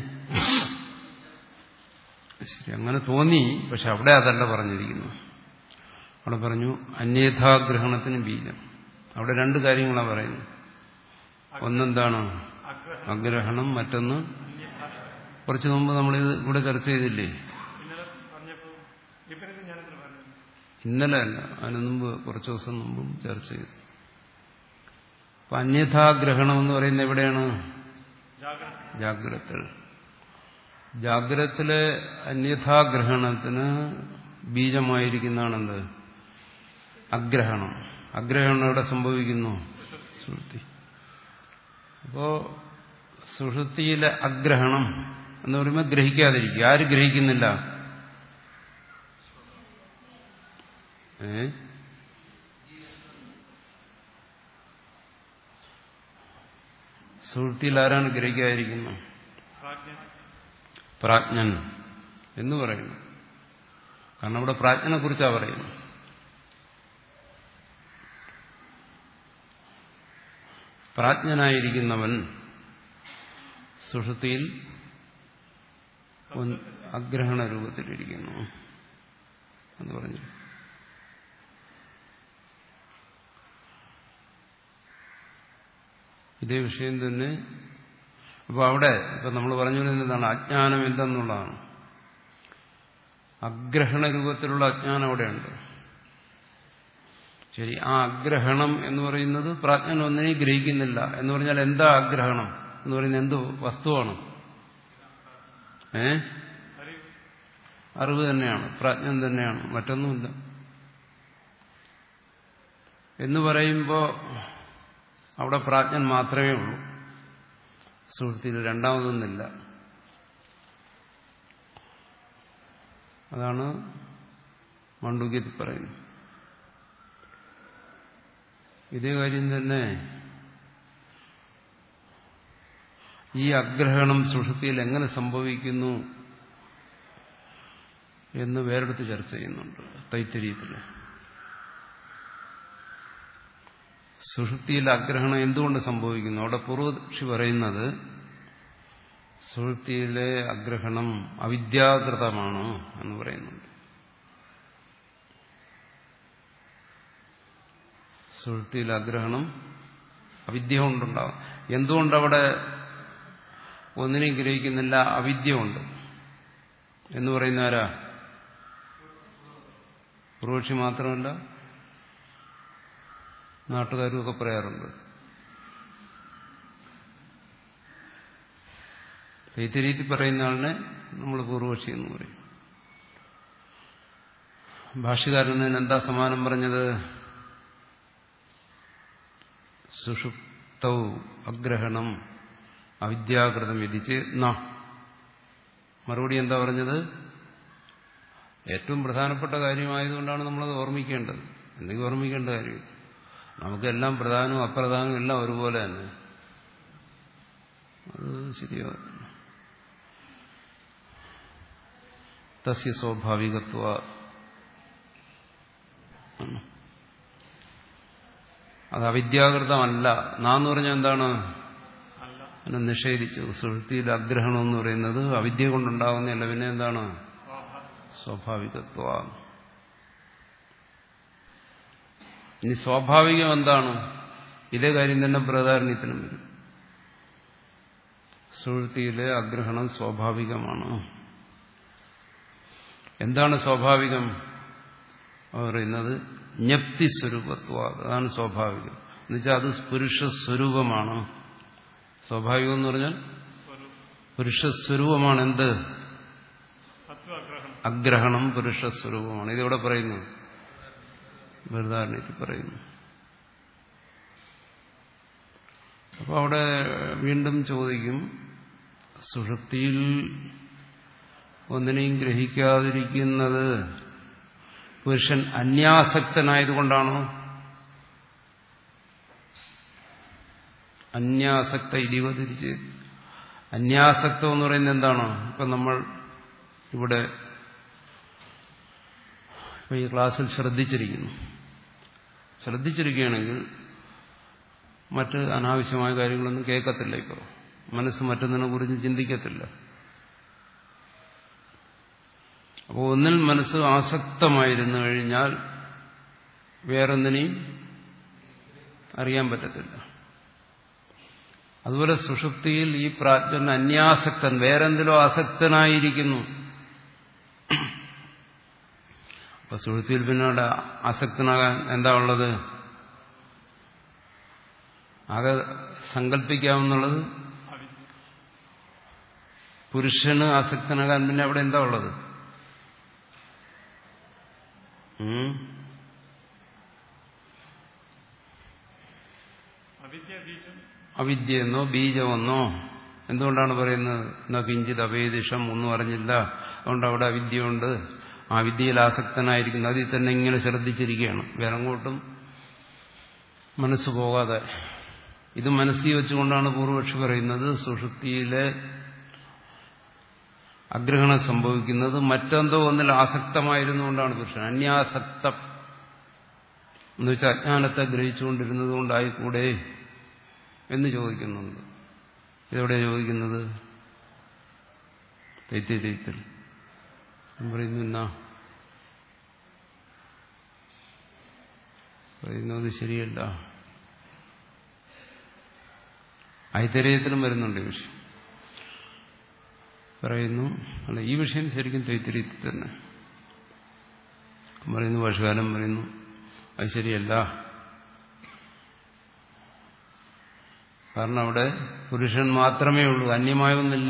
ശരി, അങ്ങനെ തോന്നി. പക്ഷെ അവിടെ അതല്ല പറഞ്ഞിരിക്കുന്നു. അവിടെ പറഞ്ഞു അന്യഥാഗ്രഹണത്തിന് ബീജം. അവിടെ രണ്ട് കാര്യങ്ങളാണ് പറയുന്നത്. ഒന്നെന്താണ്? അഗ്രഹണം. മറ്റൊന്ന് കുറച്ചു മുമ്പ് നമ്മളിത് ഇവിടെ ചർച്ച ചെയ്തില്ലേ? ഇന്നലെ അല്ല, അതിനു മുമ്പ് കുറച്ചു ദിവസം മുമ്പും ചർച്ച ചെയ്തു. അപ്പൊ അന്യഥാഗ്രഹണം എന്ന് പറയുന്നത് എവിടെയാണ്? ജാഗ്രത. ജാഗ്രതത്തിലെ അന്യഥാഗ്രഹണത്തിന് ബീജമായിരിക്കുന്നതാണെന്ത്? അഗ്രഹണം. അഗ്രഹണം എവിടെ സംഭവിക്കുന്നു? സുഷുപ്തി. അപ്പോ സുഷുപ്തിയിലെ അഗ്രഹണം എന്ന് പറയുമ്പോൾ ഗ്രഹിക്കാതിരിക്കുക. ആര് ഗ്രഹിക്കുന്നില്ല? ഏ സുഷുപ്തിയിൽ ആരാണ് ഗ്രഹിക്കാതിരിക്കുന്നത്? പ്രാജ്ഞൻ എന്ന് പറയുന്നു. കാരണം അവിടെ പ്രാജ്ഞനെ കുറിച്ചാണ് പറയുന്നത്. പ്രാജ്ഞനായിരിക്കുന്നവൻ സുഷുപ്തിയിൽ അഗ്രഹണ രൂപത്തിലിരിക്കുന്നു എന്ന് പറഞ്ഞു. ഇതേ വിഷയം തന്നെ. അപ്പൊ അവിടെ ഇപ്പൊ നമ്മൾ പറഞ്ഞു എന്താണ്? അജ്ഞാനം എന്തെന്നുള്ളതാണ്. അഗ്രഹണ രൂപത്തിലുള്ള അജ്ഞാനം അവിടെയുണ്ട്. ശരി, ആ അഗ്രഹണം എന്ന് പറയുന്നത് പ്രാജ്ഞൻ ഒന്നിനെയും ഗ്രഹിക്കുന്നില്ല എന്ന് പറഞ്ഞാൽ എന്താ അഗ്രഹണം എന്ന് പറയുന്നത്? എന്ത് വസ്തുവാണ്? ഏ അറിവ് തന്നെയാണ്, പ്രാജ്ഞൻ തന്നെയാണ്, മറ്റൊന്നുമില്ല എന്ന് പറയുമ്പോൾ അവിടെ പ്രാജ്ഞൻ മാത്രമേ ഉള്ളൂ. സുഹൃത്തിൽ രണ്ടാമതൊന്നില്ല. അതാണ് മാണ്ഡൂക്യത്തിൽ പറയുന്നത്. ഇതേ കാര്യം തന്നെ ഈ അഗ്രഹണം സുഷുപ്തിയിൽ എങ്ങനെ സംഭവിക്കുന്നു എന്ന് വേറെടുത്ത് ചർച്ച ചെയ്യുന്നുണ്ട് തൈത്തിരീയത്തിൽ. സുഷുപ്തിയിൽ അഗ്രഹണം എന്തുകൊണ്ട് സംഭവിക്കുന്നു? അവിടെ പൂർവക്ഷി പറയുന്നത് സുഷുപ്തിയിലെ അഗ്രഹണം അവിദ്യാകൃതമാണ് എന്ന് പറയുന്നുണ്ട്. സുഷുപ്തിയിലെ അഗ്രഹണം അവിദ്യ കൊണ്ടുണ്ടാവും. എന്തുകൊണ്ടവിടെ ഒന്നിനെയും ഗ്രഹിക്കുന്നില്ല? അവിദ്യ ഉണ്ട് എന്ന് പറയുന്ന ആരാ? പൂർവക്ഷി മാത്രമല്ല, നാട്ടുകാരും ഒക്കെ പറയാറുണ്ട്. തൈത്തിരീയത്തിൽ പറയുന്ന ആളിനെ നമ്മൾ പൂർവക്ഷി എന്ന് പറയും. ഭാഷ്യകാരന് എന്താ സമാനം പറഞ്ഞത്? സുഷുപ്തൗ അഗ്രഹണം അവിദ്യാകൃതം വിധിച്ച് ന. മറുപടി എന്താ പറഞ്ഞത്? ഏറ്റവും പ്രധാനപ്പെട്ട കാര്യമായതുകൊണ്ടാണ് നമ്മളത് ഓർമ്മിക്കേണ്ടത്. എന്തെങ്കിലും ഓർമ്മിക്കേണ്ട കാര്യം. നമുക്കെല്ലാം പ്രധാനവും അപ്രധാനവും എല്ലാം ഒരുപോലെ തന്നെ. അത് ശരിയാവും. തസ്യ സ്വാഭാവികത്വ. അത് അവിദ്യാകൃതമല്ല. നാന്ന് പറഞ്ഞാൽ എന്താണ്? അതിനെ നിഷേധിച്ചു. സുഷുപ്തിയിൽ അഗ്രഹണം എന്ന് പറയുന്നത് അവിദ്യ കൊണ്ടുണ്ടാകുന്നതല്ല. പിന്നെ എന്താണ്? സ്വാഭാവികത്വ. ഇനി സ്വാഭാവികം എന്താണ്? ഇതേ കാര്യം തന്നെ ബൃഹദാരണ്യത്തിനും വരും. സുഷുപ്തിയിലെ അഗ്രഹണം സ്വാഭാവികമാണ്. എന്താണ് സ്വാഭാവികം? പറയുന്നത് ജ്ഞപ്തി സ്വരൂപത്വ. അതാണ് സ്വാഭാവികം. എന്നുവെച്ചാൽ അത് പുരുഷസ്വരൂപമാണ്. സ്വാഭാവികം എന്ന് പറഞ്ഞാൽ പുരുഷസ്വരൂപമാണ്. എന്ത്? അഗ്രഹണം പുരുഷസ്വരൂപമാണ്. ഇതിവിടെ പറയുന്നു, ബൃഹദാരണ്യത്തിൽ പറയുന്നു. അപ്പൊ അവിടെ വീണ്ടും ചോദിക്കും, സുഷുപ്തിയിൽ ഒന്നിനെയും ഗ്രഹിക്കാതിരിക്കുന്നത് പുരുഷൻ അന്യാസക്തനായതുകൊണ്ടാണോ? അന്യാസക്ത ഇതിവ തിരിച്ച്. അന്യാസക്തം എന്ന് പറയുന്നത് എന്താണോ? ഇപ്പൊ നമ്മൾ ഇവിടെ ഈ ക്ലാസ്സിൽ ശ്രദ്ധിച്ചിരിക്കുന്നു. ശ്രദ്ധിച്ചിരിക്കുകയാണെങ്കിൽ മറ്റ് അനാവശ്യമായ കാര്യങ്ങളൊന്നും കേൾക്കത്തില്ല. ഇപ്പോൾ മനസ്സ് മറ്റൊന്നിനെ കുറിച്ച് ചിന്തിക്കത്തില്ല. അപ്പോൾ ഒന്നിൽ മനസ്സ് ആസക്തമായിരുന്നു കഴിഞ്ഞാൽ വേറൊന്നിനെയും അറിയാൻ പറ്റത്തില്ല. അതുപോലെ സുഷുപ്തിയിൽ ഈ പ്രാജ്ഞൻ അന്യാസക്തൻ, വേറെന്തിലോ ആസക്തനായിരിക്കുന്നു. അപ്പൊ സുഷുപ്തിയിൽ പിന്നെ അവിടെ ആസക്തനാകാൻ എന്താ ഉള്ളത്? ആകെ സങ്കല്പിക്കാമെന്നുള്ളത് പുരുഷന് ആസക്തനാകാൻ പിന്നെ അവിടെ എന്താ ഉള്ളത്? അവിദ്യയെന്നോ ബീജമെന്നോ. എന്തുകൊണ്ടാണ് പറയുന്നത്? എന്നാ കിഞ്ചിത് അവേദിഷം ഒന്നും അറിഞ്ഞില്ല, അതുകൊണ്ട് അവിടെ അവിദ്യയുണ്ട്, ആ വിദ്യയിൽ ആസക്തനായിരിക്കുന്നു, അതിൽ തന്നെ ഇങ്ങനെ ശ്രദ്ധിച്ചിരിക്കുകയാണ്, വേറെ അങ്ങോട്ടും മനസ്സ് പോകാതെ. ഇത് മനസ്സിൽ വെച്ചുകൊണ്ടാണ് പൂർവപക്ഷി പറയുന്നത് സുഷുപ്തിയിലെ അഗ്രഹണം സംഭവിക്കുന്നത് മറ്റെന്തോ ഒന്നിൽ ആസക്തമായിരുന്നുകൊണ്ടാണ് പുരുഷൻ. അന്യാസക്തം എന്ന് വെച്ചാൽ അജ്ഞാനത്തെ ഗ്രഹിച്ചുകൊണ്ടിരുന്നത് കൊണ്ടായിക്കൂടെ എന്ന് ചോദിക്കുന്നുണ്ട്. ഇതെവിടെ ചോദിക്കുന്നത്? തൈത്തിരീയത്തിൽ പറയുന്നു. എന്നാ പറയുന്നത് ശരിയല്ല. ഐതരീയത്തിലും വരുന്നുണ്ട് ഈ വിഷയം. പറയുന്നു അല്ല, ഈ വിഷയം ശരിക്കും തൈത്തിരീയത്തിൽ തന്നെ പറയുന്നു. ഭാഷകാരൻ പറയുന്നു അത് ശരിയല്ല. കാരണം അവിടെ പുരുഷൻ മാത്രമേ ഉള്ളൂ, അന്യമായൊന്നില്ല.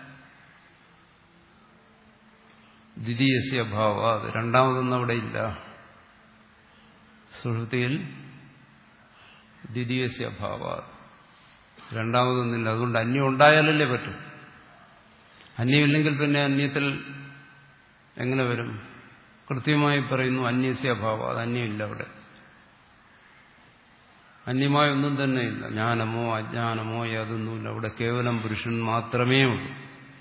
ദ്വിതീയസ്യ അഭാവ, അത് രണ്ടാമതൊന്നും അവിടെ ഇല്ല. സുഷുപ്തിയിൽ ദ്വിതീയസ്യ അഭാവ, രണ്ടാമതൊന്നില്ല. അതുകൊണ്ട് അന്യം ഉണ്ടായാലല്ലേ പറ്റും. അന്യമില്ലെങ്കിൽ പിന്നെ അന്യത്തിൽ എങ്ങനെ വരും? കൃത്യമായി പറയുന്നു അന്യസ്യ അഭാവ, അത് അന്യമില്ല അവിടെ. അന്യമായ ഒന്നും തന്നെ ഇല്ല. ജ്ഞാനമോ അജ്ഞാനമോ യാതൊന്നുമില്ല. അവിടെ കേവലം പുരുഷൻ മാത്രമേ ഉള്ളൂ.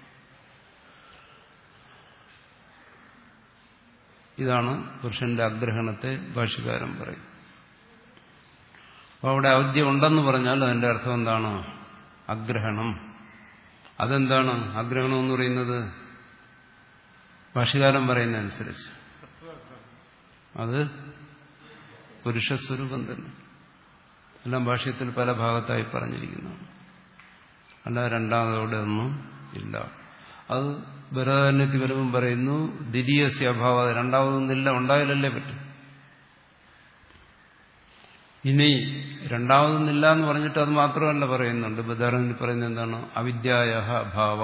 ഇതാണ് പുരുഷന്റെ അഗ്രഹണത്തെ ഭാഷ്യകാരൻ പറയും. അപ്പോൾ അവിടെ അവിദ്യ ഉണ്ടെന്ന് പറഞ്ഞാൽ അതിന്റെ അർത്ഥം എന്താണ്? അഗ്രഹണം. അതെന്താണ് അഗ്രഹണം എന്ന് പറയുന്നത്? ഭാഷ്യകാരൻ പറയുന്നതനുസരിച്ച് അത് പുരുഷസ്വരൂപം തന്നെ. എല്ലാം ഭാഷ്യത്തിൽ പല ഭാഗത്തായി പറഞ്ഞിരിക്കുന്നതാണ്. അല്ല രണ്ടാമതോടെ ഒന്നും ഇല്ല. അത് ബൃഹദാരണ്യത്തിൽ വരുമ്പം പറയുന്നു ദ്വിതീയസ്യ അഭാവം, രണ്ടാമതൊന്നില്ല, ഉണ്ടായാലല്ലേ പറ്റും. ഇനി രണ്ടാമതൊന്നില്ല എന്ന് പറഞ്ഞിട്ട് അത് മാത്രമല്ല പറയുന്നുണ്ട്. ബൃഹദാരണ്യത്തിൽ പറയുന്നത് എന്താണ്? അവിദ്യായഃ അഭാവ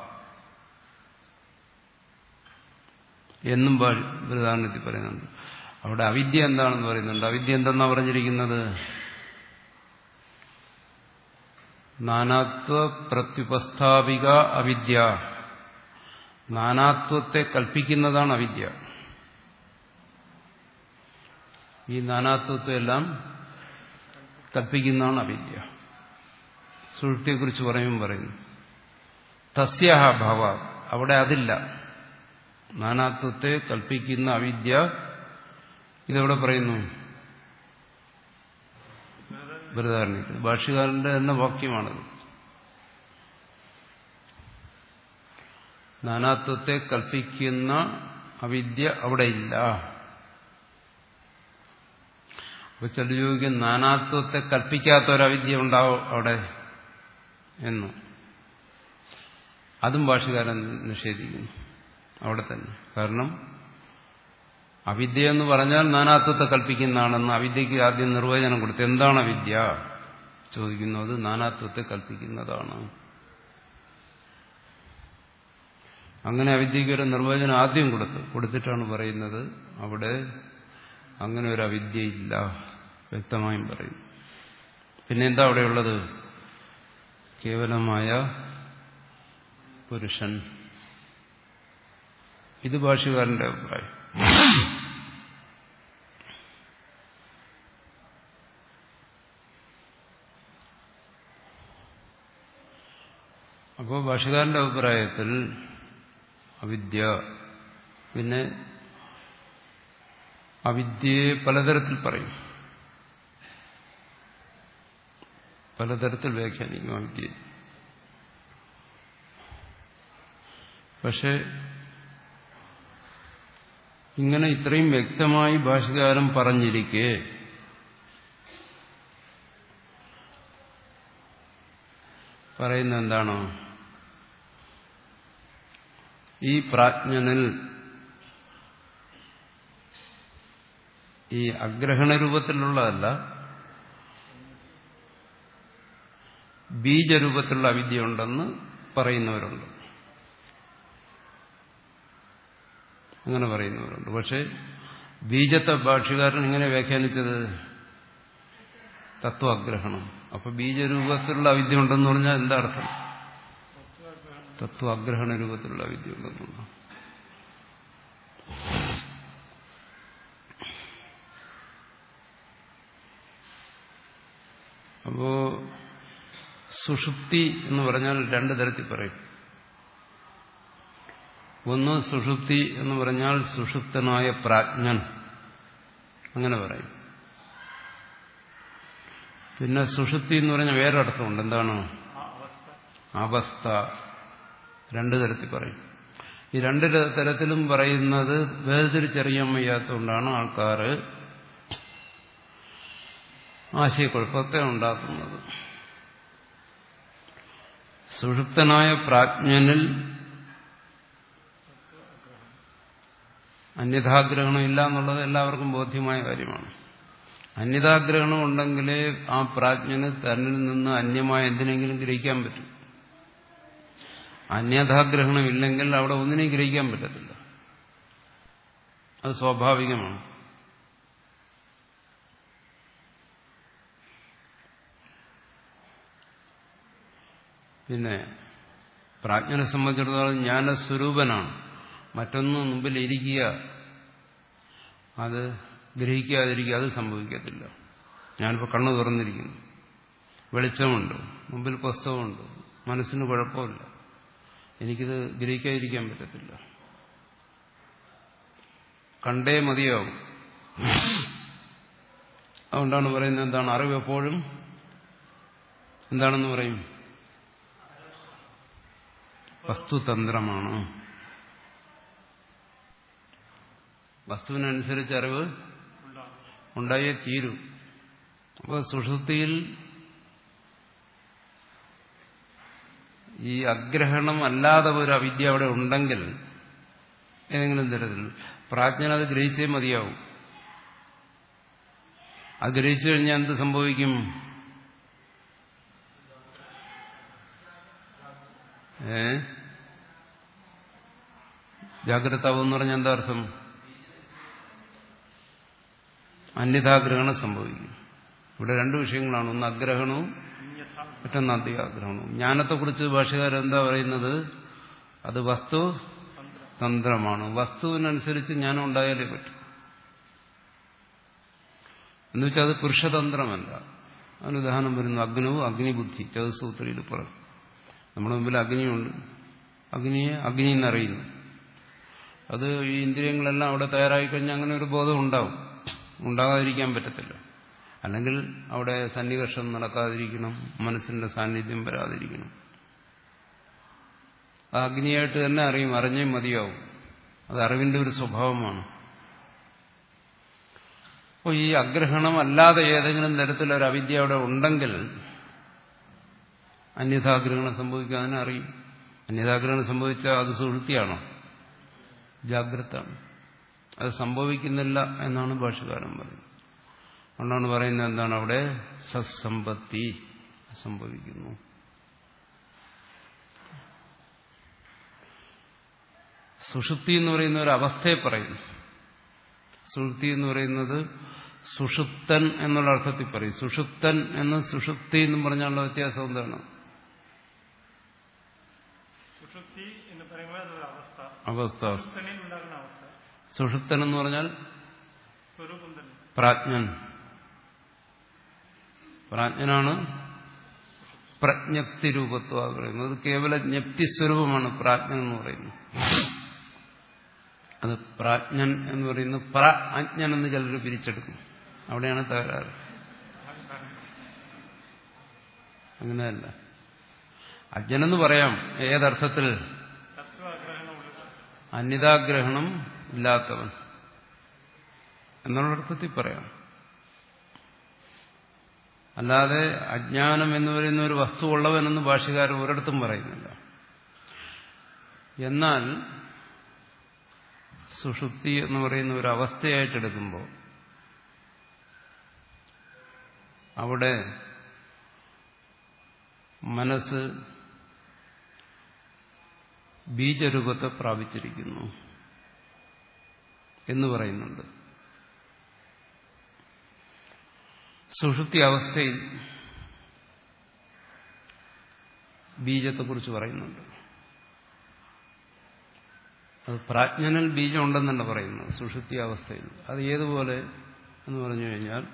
എന്നും ബൃഹദാരണ്യത്തിൽ പറയുന്നുണ്ട്. അവിടെ അവിദ്യ എന്താണെന്ന് പറയുന്നുണ്ട്. അവിദ്യ എന്തെന്നാ പറഞ്ഞിരിക്കുന്നത്? നാനാത്വ പ്രത്യുപസ്ഥാപിക അവിദ്യ. നാനാത്വത്തെ കൽപ്പിക്കുന്നതാണ് അവിദ്യ. ഈ നാനാത്വത്തെ എല്ലാം കൽപ്പിക്കുന്നതാണ് അവിദ്യ. സുഷുപ്തിയെക്കുറിച്ച് പറയുമ്പോൾ പറയുന്നു തസ്യഹ ഭാവ, അവിടെ അതില്ല. നാനാത്വത്തെ കൽപ്പിക്കുന്ന അവിദ്യ ഇതെവിടെ പറയുന്നു? ബൃഹദാരണ്യത്തിൽ. ഭാഷ്യകാരന്റെ തന്നെ വാക്യമാണത്. നാനാത്വത്തെ കൽപ്പിക്കുന്ന അവിദ്യ അവിടെ ഇല്ല. അപ്പൊ ചില ചോദിക്കും നാനാത്വത്തെ കൽപ്പിക്കാത്ത ഒരവിദ്യ ഉണ്ടാവും അവിടെ എന്ന്. അതും ഭാഷ്യകാരൻ നിഷേധിക്കുന്നു അവിടെ തന്നെ. കാരണം അവിദ്യ എന്ന് പറഞ്ഞാൽ നാനാത്വത്തെ കൽപ്പിക്കുന്നതാണെന്ന് അവിദ്യക്ക് ആദ്യം നിർവചനം കൊടുത്തു. എന്താണ് അവിദ്യ ചോദിക്കുന്നത്? നാനാത്വത്തെ കൽപ്പിക്കുന്നതാണ്. അങ്ങനെ അവിദ്യക്ക് ഒരു നിർവചനം ആദ്യം കൊടുത്തു കൊടുത്തിട്ടാണ് പറയുന്നത് അവിടെ അങ്ങനെ ഒരു അവിദ്യയില്ല, വ്യക്തമായും പറയും. പിന്നെ എന്താ അവിടെയുള്ളത്? കേവലമായ പുരുഷൻ. ഇത് ഭാഷ്യകാരന്റെ അഭിപ്രായം. അപ്പോൾ ഭാഷ്യകാരന്റെ അഭിപ്രായത്തിൽ അവിദ്യ, പിന്നെ അവിദ്യയെ പലതരത്തിൽ പറയും, പലതരത്തിൽ വ്യാഖ്യാനിക്കും അവിദ്യയെ. പക്ഷെ ഇങ്ങനെ ഇത്രയും വ്യക്തമായി ഭാഷ്യകാരൻ പറഞ്ഞിരിക്കെ പറയുന്ന എന്താണോ, ഈ പ്രാജ്ഞനിൽ ഈ അഗ്രഹണ രൂപത്തിലുള്ളതല്ല, ബീജരൂപത്തിലുള്ള അവിദ്യ ഉണ്ടെന്ന് പറയുന്നവരുണ്ട്. അങ്ങനെ പറയുന്നവരുണ്ട്. പക്ഷെ ബീജത്തെ ഭാഷ്യകാരൻ ഇങ്ങനെ വ്യാഖ്യാനിച്ചത് തത്വാഗ്രഹണം. അപ്പൊ ബീജരൂപത്തിലുള്ള അവിദ്യ ഉണ്ടെന്ന് പറഞ്ഞാൽ എന്താ അർത്ഥം? തത്വാഗ്രഹണ രൂപത്തിലുള്ള അവിദ്യ ഉണ്ടെന്നുള്ള. അപ്പോ സുഷുപ്തി എന്ന് പറഞ്ഞാൽ രണ്ടു തരത്തിൽ പറയും. ഒന്ന് സുഷുപ്തി എന്ന് പറഞ്ഞാൽ സുഷുപ്തനായ പ്രാജ്ഞൻ, അങ്ങനെ പറയും. പിന്നെ സുഷുപ്തി എന്ന് പറഞ്ഞാൽ വേറൊരർത്ഥമുണ്ട്. എന്താണ്? അവസ്ഥ. രണ്ടു തരത്തിൽ പറയും. ഈ രണ്ട് തരത്തിലും പറയുന്നത് വേർതിരിച്ചറിയാൻ വയ്യാത്തതുകൊണ്ടാണ് ആൾക്കാർ ആശയക്കുഴപ്പത്തെ ഉണ്ടാക്കുന്നത്. സുഷുപ്തനായ പ്രാജ്ഞനിൽ അന്യഥാഗ്രഹണം ഇല്ല എന്നുള്ളത് എല്ലാവർക്കും ബോധ്യമായ കാര്യമാണ്. അന്യഥാഗ്രഹണം ഉണ്ടെങ്കിലേ ആ പ്രാജ്ഞന് തന്നിൽ നിന്ന് അന്യമായ എന്തിനെങ്കിലും ഗ്രഹിക്കാൻ പറ്റും. അന്യഥാഗ്രഹണം ഇല്ലെങ്കിൽ അവിടെ ഒന്നിനെയും ഗ്രഹിക്കാൻ പറ്റത്തില്ല. അത് സ്വാഭാവികമാണ്. പിന്നെ പ്രാജ്ഞനെ സംബന്ധിച്ചിടത്തോളം ജ്ഞാനസ്വരൂപനാണ്. മറ്റൊന്ന് മുമ്പിൽ ഇരിക്കുക, അത് ഗ്രഹിക്കാതിരിക്കുക, അത് സംഭവിക്കത്തില്ല. ഞാനിപ്പോൾ കണ്ണു തുറന്നിരിക്കുന്നു, വെളിച്ചമുണ്ട്, മുമ്പിൽ പുസ്തകമുണ്ട്, മനസ്സിന് കുഴപ്പമില്ല, എനിക്കിത് ഗ്രഹിക്കാതിരിക്കാൻ പറ്റത്തില്ല. കണ്ടേ മതിയാവും. അതുകൊണ്ടാണ് പറയുന്നത് എന്താണ്? അറിവ് എപ്പോഴും എന്താണെന്ന് പറയും? വസ്തുതന്ത്രമാണ്. വസ്തുവിനനുസരിച്ച് അറിവ് ഉണ്ടായേ തീരൂ. അപ്പോൾ സുഷുപ്തിയിൽ ഈ അഗ്രഹണം അല്ലാതെ ഒരു അവിദ്യ അവിടെ ഉണ്ടെങ്കിൽ ഏതെങ്കിലും തരത്തിൽ പ്രാജ്ഞൻ അത് ഗ്രഹിച്ചേ മതിയാവും. അത് ഗ്രഹിച്ചു കഴിഞ്ഞാൽ എന്ത് സംഭവിക്കും? ഏ ജാഗ്രതാവും എന്ന് പറഞ്ഞാൽ എന്താ അർത്ഥം? അന്യഥാഗ്രഹണം സംഭവിക്കും. ഇവിടെ രണ്ടു വിഷയങ്ങളാണ്. ഒന്ന് അഗ്രഹണവും മറ്റൊന്ന് അന്യഥാഗ്രഹണവും. ജ്ഞാനത്തെക്കുറിച്ച് ഭാഷകാരൻ എന്താ പറയുന്നത്? അത് വസ്തു തന്ത്രമാണ്. വസ്തുവിനനുസരിച്ച് ജ്ഞാനം ഉണ്ടായാലേ പറ്റും. എന്നുവെച്ചാൽ അത് പുരുഷതന്ത്രമല്ല. അതിന് ഉദാഹരണം വരുന്നു അഗ്നവും അഗ്നിബുദ്ധി. ചതുസൂത്രിയിൽ പറഞ്ഞു. നമ്മുടെ മുമ്പിൽ അഗ്നിയുണ്ട്. അഗ്നിയെ അഗ്നി എന്നറിയുന്നു. അത് ഈ ഇന്ദ്രിയങ്ങളെല്ലാം അവിടെ തയ്യാറായി കഴിഞ്ഞാൽ അങ്ങനെ ഒരു ബോധം ഉണ്ടാവും. ഉണ്ടാകാതിരിക്കാൻ പറ്റത്തില്ല. അല്ലെങ്കിൽ അവിടെ സന്നികർഷം നടക്കാതിരിക്കണം, മനസ്സിന്റെ സാന്നിധ്യം വരാതിരിക്കണം. ആ അഗ്നിയായിട്ട് തന്നെ അറിയും, അറിഞ്ഞേ മതിയാവും. അത് അറിവിന്റെ ഒരു സ്വഭാവമാണ്. അപ്പോൾ ഈ അഗ്രഹണം അല്ലാതെ ഏതെങ്കിലും തരത്തിലൊരു അവിദ്യ അവിടെ ഉണ്ടെങ്കിൽ അന്യഥാഗ്രഹണം സംഭവിക്കാതെ അറിയും. അന്യഥാഗ്രഹണം സംഭവിച്ചാൽ അത് സുഷുപ്തിയാണോ? ജാഗ്രതാണ്. അത് സംഭവിക്കുന്നില്ല എന്നാണ് ഭാഷ്യകാരൻ പറയുന്നത്. അതുകൊണ്ടാണ് പറയുന്നത് എന്താണ്? അവിടെ സത്സമ്പത്തി സംഭവിക്കുന്നു. സുഷുപ്തി എന്ന് പറയുന്ന ഒരു അവസ്ഥയെ പറയുന്നു. സുഷുപ്തി എന്ന് പറയുന്നത് സുഷുപ്തൻ എന്നുള്ള അർത്ഥത്തിൽ പറയും. സുഷുപ്തൻ എന്ന് സുഷുപ്തി എന്നും പറഞ്ഞാലുള്ള വ്യത്യാസം എന്താണ്? സുഷുപ്തി എന്ന് പറയുമ്പോൾ അതൊരു അവസ്ഥ. അവസ്ഥ. ഉണ്ടാകുന്ന അവസ്ഥ. സുഷുപ്തൻ എന്ന് പറഞ്ഞാൽ സ്വരൂപം തന്നെ. പ്രാജ്ഞൻ. പ്രാജ്ഞനാണ് പ്രജ്ഞപ്തി രൂപത്വ പറയുന്നത്. കേവല ജ്ഞപ്തി സ്വരൂപമാണ് പ്രാജ്ഞൻ എന്ന് പറയുന്നത്. അത് പ്രാജ്ഞൻ എന്ന് പറയുന്നത് പ്രാജ്ഞൻ എന്ന് ചിലർ പിരിച്ചെടുക്കും. അവിടെയാണ് തകരാറ്. അങ്ങനെയല്ല. അജ്ഞനെന്ന് പറയാം. ഏതർത്ഥത്തിൽ? അന്യഥാഗ്രഹണം ഇല്ലാത്തവൻ എന്നുള്ളർത്ഥത്തിൽ പറയാം. അല്ലാതെ അജ്ഞാനം എന്ന് പറയുന്ന ഒരു വസ്തു ഉള്ളവനെന്ന് ഭാഷ്യകാരൻ ഒരിടത്തും പറയുന്നില്ല. എന്നാൽ സുഷുപ്തി എന്ന് പറയുന്ന ഒരു അവസ്ഥയായിട്ടെടുക്കുമ്പോൾ അവിടെ മനസ്സ് ബീജരൂപത്തെ പ്രാപിച്ചിരിക്കുന്നു എന്ന് പറയുന്നുണ്ട്. സുഷുപ്തി അവസ്ഥയിൽ ബീജത്തെക്കുറിച്ച് പറയുന്നുണ്ട്. അത് പ്രാജ്ഞനിൽ ബീജം ഉണ്ടെന്നല്ല പറയുന്നത്, സുഷുപ്തി അവസ്ഥയിൽ. അത് ഏതുപോലെ എന്ന് പറഞ്ഞു കഴിഞ്ഞാൽ,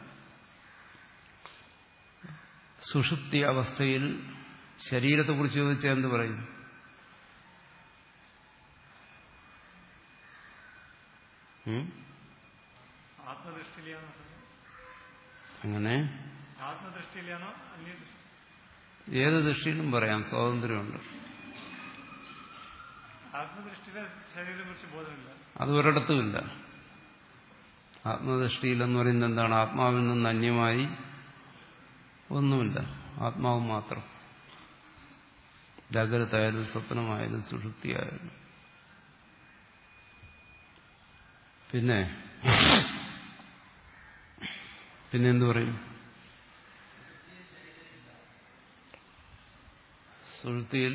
സുഷുപ്തി അവസ്ഥയിൽ ശരീരത്തെക്കുറിച്ച് ചോദിച്ചാൽ എന്ത് പറയും? ആത്മദൃഷ്ടിയിലാണോ? അങ്ങനെ ആത്മദൃഷ്ടിയിലാണോ അന്യ ഏത് ദൃഷ്ടിയിലും പറയാം, സ്വാതന്ത്ര്യമുണ്ട്. ആത്മദൃഷ്ടിയിലെ ശരീരത്തെ കുറിച്ച് ബോധമില്ല, അത് ഒരിടത്തുമില്ല. ആത്മദൃഷ്ടിയിലെന്ന് പറയുന്നത് എന്താണ്? ആത്മാവിൽ നിന്ന് അന്യമായി ഒന്നുമില്ല, ആത്മാവ് മാത്രം. ജാഗ്രതായാലും സ്വപ്നമായാലും സുഷുപ്തിയായാലും. പിന്നെ പിന്നെന്തു പറയും? സുഷുപ്തിയിൽ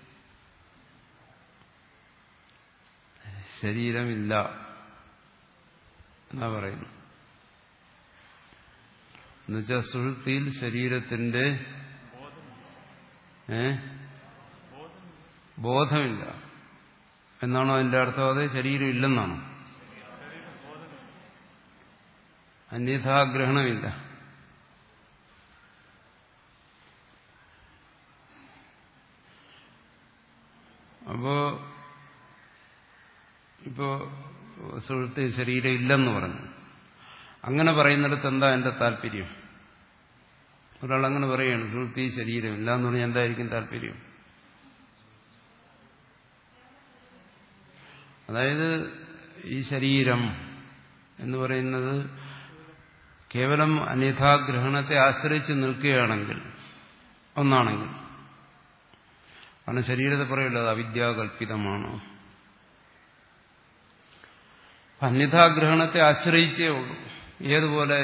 ശരീരമില്ല എന്നാ പറയുന്നു. എന്നുവെച്ചാൽ സുഷുപ്തിയിൽ ശരീരത്തിന്റെ ഏ ബോധമില്ല എന്നാണോ അതിന്റെ അർത്ഥം? അതെ, ശരീരം ഇല്ലെന്നാണോ? അന്യഥാഗ്രഹണമില്ല. അപ്പോ ഇപ്പോ സുഹൃത്ത് ശരീരം ഇല്ലെന്ന് പറഞ്ഞു. അങ്ങനെ പറയുന്നിടത്ത് എന്താ എന്റെ താല്പര്യം? ഒരാൾ അങ്ങനെ പറയുകയാണ്, സുഹൃത്ത് ശരീരം ഇല്ല എന്ന് പറഞ്ഞാൽ എന്തായിരിക്കും താല്പര്യം? അതായത് ഈ ശരീരം എന്ന് പറയുന്നത് കേവലം അന്യഥാഗ്രഹണത്തെ ആശ്രയിച്ച് നിൽക്കുകയാണെങ്കിൽ, ഒന്നാണെങ്കിൽ, കാരണം ശരീരത്തെ പറയുള്ളത് അവിദ്യാകൽപിതമാണ്. അന്യഥാഗ്രഹണത്തെ ആശ്രയിച്ചേ ഉള്ളൂ. ഏതുപോലെ?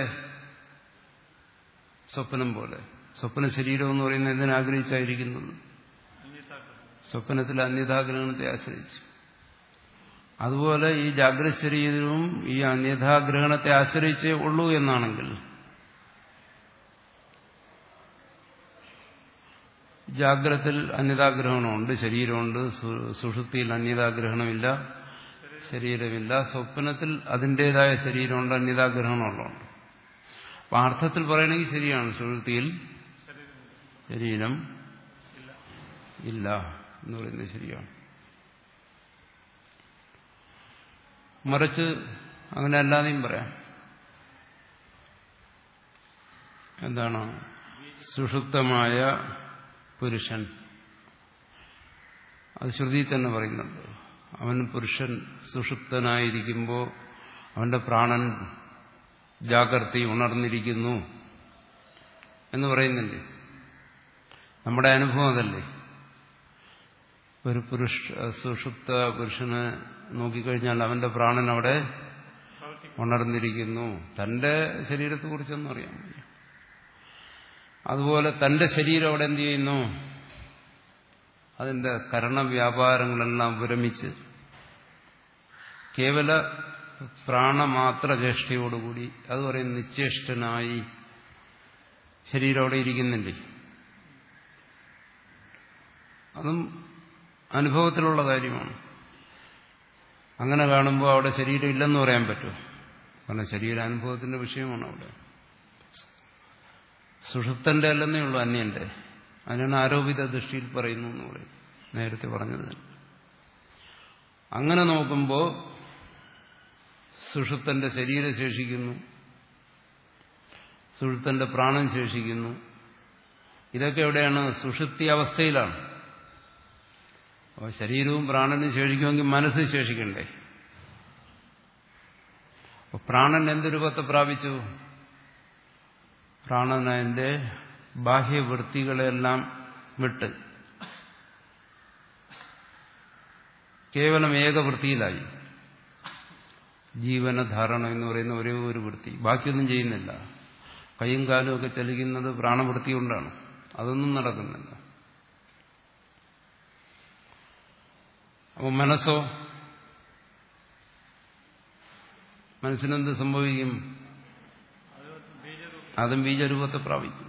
സ്വപ്നം പോലെ. സ്വപ്ന ശരീരം എന്ന് പറയുന്നത് എന്തിനാഗ്രഹിച്ചായിരിക്കുന്നത്? സ്വപ്നത്തിൽ അന്യഥാഗ്രഹണത്തെ ആശ്രയിച്ചു. അതുപോലെ ഈ ജാഗ്രത ശരീരവും ഈ അന്യഥാഗ്രഹണത്തെ ആശ്രയിച്ചേ ഉള്ളൂ എന്നാണെങ്കിൽ, ജാഗ്രതത്തിൽ അന്യഥാഗ്രഹണമുണ്ട്, ശരീരമുണ്ട്. സുഷുപ്തിയിൽ അന്യഥാഗ്രഹണമില്ല, ശരീരമില്ല. സ്വപ്നത്തിൽ അതിൻ്റെതായ ശരീരമുണ്ട്, അന്യഥാഗ്രഹണമുള്ളതുണ്ട്. അപ്പം അർത്ഥത്തിൽ പറയണമെങ്കിൽ ശരിയാണ്, സുഷുപ്തിയിൽ ശരീരം ഇല്ല എന്ന് പറയുന്നത് ശരിയാണ്. മറിച്ച് അങ്ങനെ അല്ലാതെയും പറയാം. എന്താണ്? സുഷുപ്തമായ പുരുഷൻ, അത് ശ്രുതി തന്നെ പറയുന്നുണ്ട്. അവൻ പുരുഷൻ സുഷുപ്തനായിരിക്കുമ്പോൾ അവന്റെ പ്രാണൻ ജാഗ്രത ഉണർന്നിരിക്കുന്നു എന്ന് പറയുന്നില്ലേ? നമ്മുടെ അനുഭവം അതല്ലേ? ഒരു പുരുഷ സുഷുപ്ത പുരുഷനെ നോക്കിക്കഴിഞ്ഞാൽ അവന്റെ പ്രാണൻ അവിടെ ഉണർന്നിരിക്കുന്നു. തന്റെ ശരീരത്തെക്കുറിച്ചൊന്നും അറിയാൻ വയ്യ. അതുപോലെ തന്റെ ശരീരം അവിടെ എന്ത് ചെയ്യുന്നു? അതിന്റെ കരണവ്യാപാരങ്ങളെല്ലാം വിരമിച്ച് കേവല പ്രാണമാത്ര ചേഷ്ടയോടുകൂടി, അത് പറയും നിശ്ചേഷ്ടനായി ശരീരം അവിടെ ഇരിക്കുന്നില്ലേ? അതും അനുഭവത്തിലുള്ള കാര്യമാണ്. അങ്ങനെ കാണുമ്പോൾ അവിടെ ശരീരം ഇല്ലെന്ന് പറയാൻ പറ്റുമോ? കാരണം ശരീരാനുഭവത്തിന്റെ വിഷയമാണ് അവിടെ. സുഷുപ്തന്റെ അല്ലെന്നേ ഉള്ളൂ, അന്യന്റെ. അതിനാണ് ആരോപിത ദൃഷ്ടിയിൽ പറയുന്നു എന്ന് പറയും, നേരത്തെ പറഞ്ഞത്. അങ്ങനെ നോക്കുമ്പോൾ സുഷുപ്തന്റെ ശരീരം ശേഷിക്കുന്നു, സുഷുപ്തന്റെ പ്രാണൻ ശേഷിക്കുന്നു. ഇതൊക്കെ എവിടെയാണ്? സുഷുപ്തി അവസ്ഥയിലാണ്. അപ്പോൾ ശരീരവും പ്രാണനും ശേഷിക്കുമെങ്കിൽ മനസ്സ് ശേഷിക്കണ്ടേ? അപ്പോൾ പ്രാണൻ എന്ത് രൂപത്തെ പ്രാപിച്ചു? പ്രാണൻ അതിന്റെ ബാഹ്യവൃത്തികളെല്ലാം വിട്ട് കേവലം ഏകവൃത്തിയിലായി. ജീവനധാരണ എന്ന് പറയുന്ന ഒരേ ഒരു വൃത്തി, ബാക്കിയൊന്നും ചെയ്യുന്നില്ല. കൈയും കാലും ഒക്കെ ചലിക്കുന്നത് പ്രാണവൃത്തി കൊണ്ടാണ്. അതൊന്നും നടക്കുന്നില്ല. അപ്പോൾ മനസ്സോ, മനസ്സിനെന്ത് സംഭവിക്കും? അതും ബീജരൂപത്തെ പ്രാപിക്കും.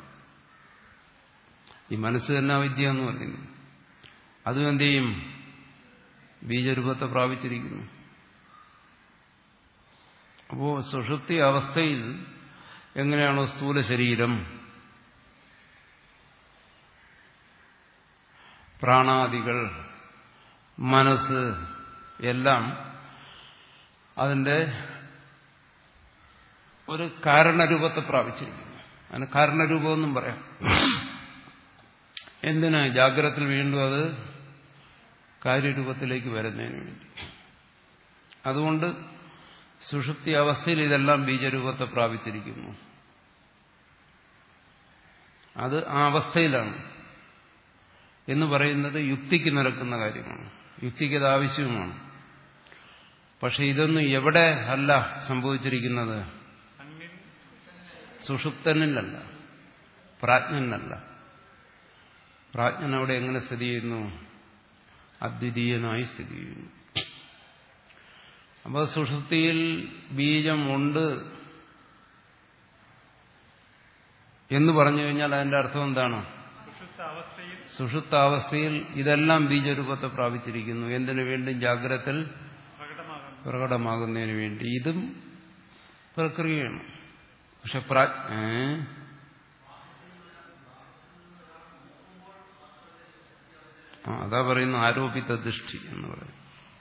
ഈ മനസ്സ് തന്നെ അവിദ്യ എന്ന് പറയുന്നു. അതും എന്ത് ചെയ്യും? ബീജരൂപത്തെ പ്രാപിച്ചിരിക്കുന്നു. അപ്പോൾ സുഷുപ്തി അവസ്ഥയിൽ എങ്ങനെയാണോ സ്ഥൂല ശരീരം, പ്രാണാദികൾ, മനസ്സ് എല്ലാം അതിൻ്റെ ഒരു കാരണരൂപത്തെ പ്രാപിച്ചിരിക്കുന്നു. അതിന് കാരണരൂപമെന്നും പറയാം. എന്തിനാ? ജാഗ്രതയിൽ വീണ്ടും അത് കാര്യരൂപത്തിലേക്ക് വരുന്നതിന് വേണ്ടി. അതുകൊണ്ട് സുഷുപ്തി അവസ്ഥയിൽ ഇതെല്ലാം ബീജരൂപത്തെ പ്രാപിച്ചിരിക്കുന്നു. അത് ആ അവസ്ഥയിലാണ് എന്ന് പറയുന്നത് യുക്തിക്ക് നിരക്കുന്ന കാര്യമാണ്. യുക്തിക്ക് അത് ആവശ്യവുമാണ്. പക്ഷെ ഇതൊന്നും എവിടെ അല്ല സംഭവിച്ചിരിക്കുന്നത്? സുഷുപ്തനിലല്ല, പ്രാജ്ഞനല്ല. പ്രാജ്ഞൻ അവിടെ എങ്ങനെ സ്ഥിതി ചെയ്യുന്നു? അദ്വിതീയനായി സ്ഥിതി ചെയ്യുന്നു. അപ്പോൾ സുഷുപ്തിയിൽ ബീജം ഉണ്ട് എന്ന് പറഞ്ഞു കഴിഞ്ഞാൽ അതിന്റെ അർത്ഥം എന്താണ്? സുഷുപ്താവസ്ഥയിൽ ഇതെല്ലാം ബീജരൂപത്തെ പ്രാപിച്ചിരിക്കുന്നു. എന്തിനു വേണ്ടി? ജാഗ്രതത്തിൽ പ്രകടമാകുന്നതിന് വേണ്ടി. ഇതും പ്രക്രിയയാണ്. പക്ഷെ പ്രാജ്ഞ അതാ പറയുന്ന ആരോപിത ദൃഷ്ടി എന്ന് പറയും.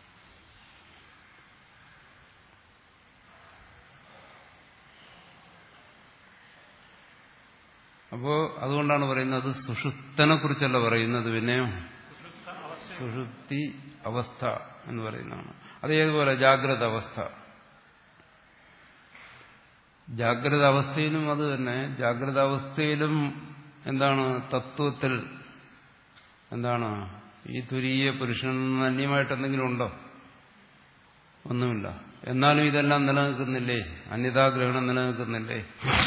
അപ്പോ അതുകൊണ്ടാണ് പറയുന്നത് സുഷുപ്തനെ കുറിച്ചല്ല പറയുന്നത്, പിന്നെയോ സുഷുപ്തി അവസ്ഥ എന്ന് പറയുന്നതാണ്. അതേതുപോലെ ജാഗ്രത അവസ്ഥ. ജാഗ്രത അവസ്ഥയിലും അത് തന്നെ. ജാഗ്രത അവസ്ഥയിലും എന്താണ്? തത്വത്തിൽ എന്താണ്? ഈ തുരീയ പുരുഷനിൽ നിന്ന് അന്യമായിട്ട് എന്തെങ്കിലും ഉണ്ടോ? ഒന്നുമില്ല. എന്നാലും ഇതെല്ലാം നിലനിൽക്കുന്നില്ലേ? അന്യതാഗ്രഹണം നിലനിൽക്കുന്നില്ലേ?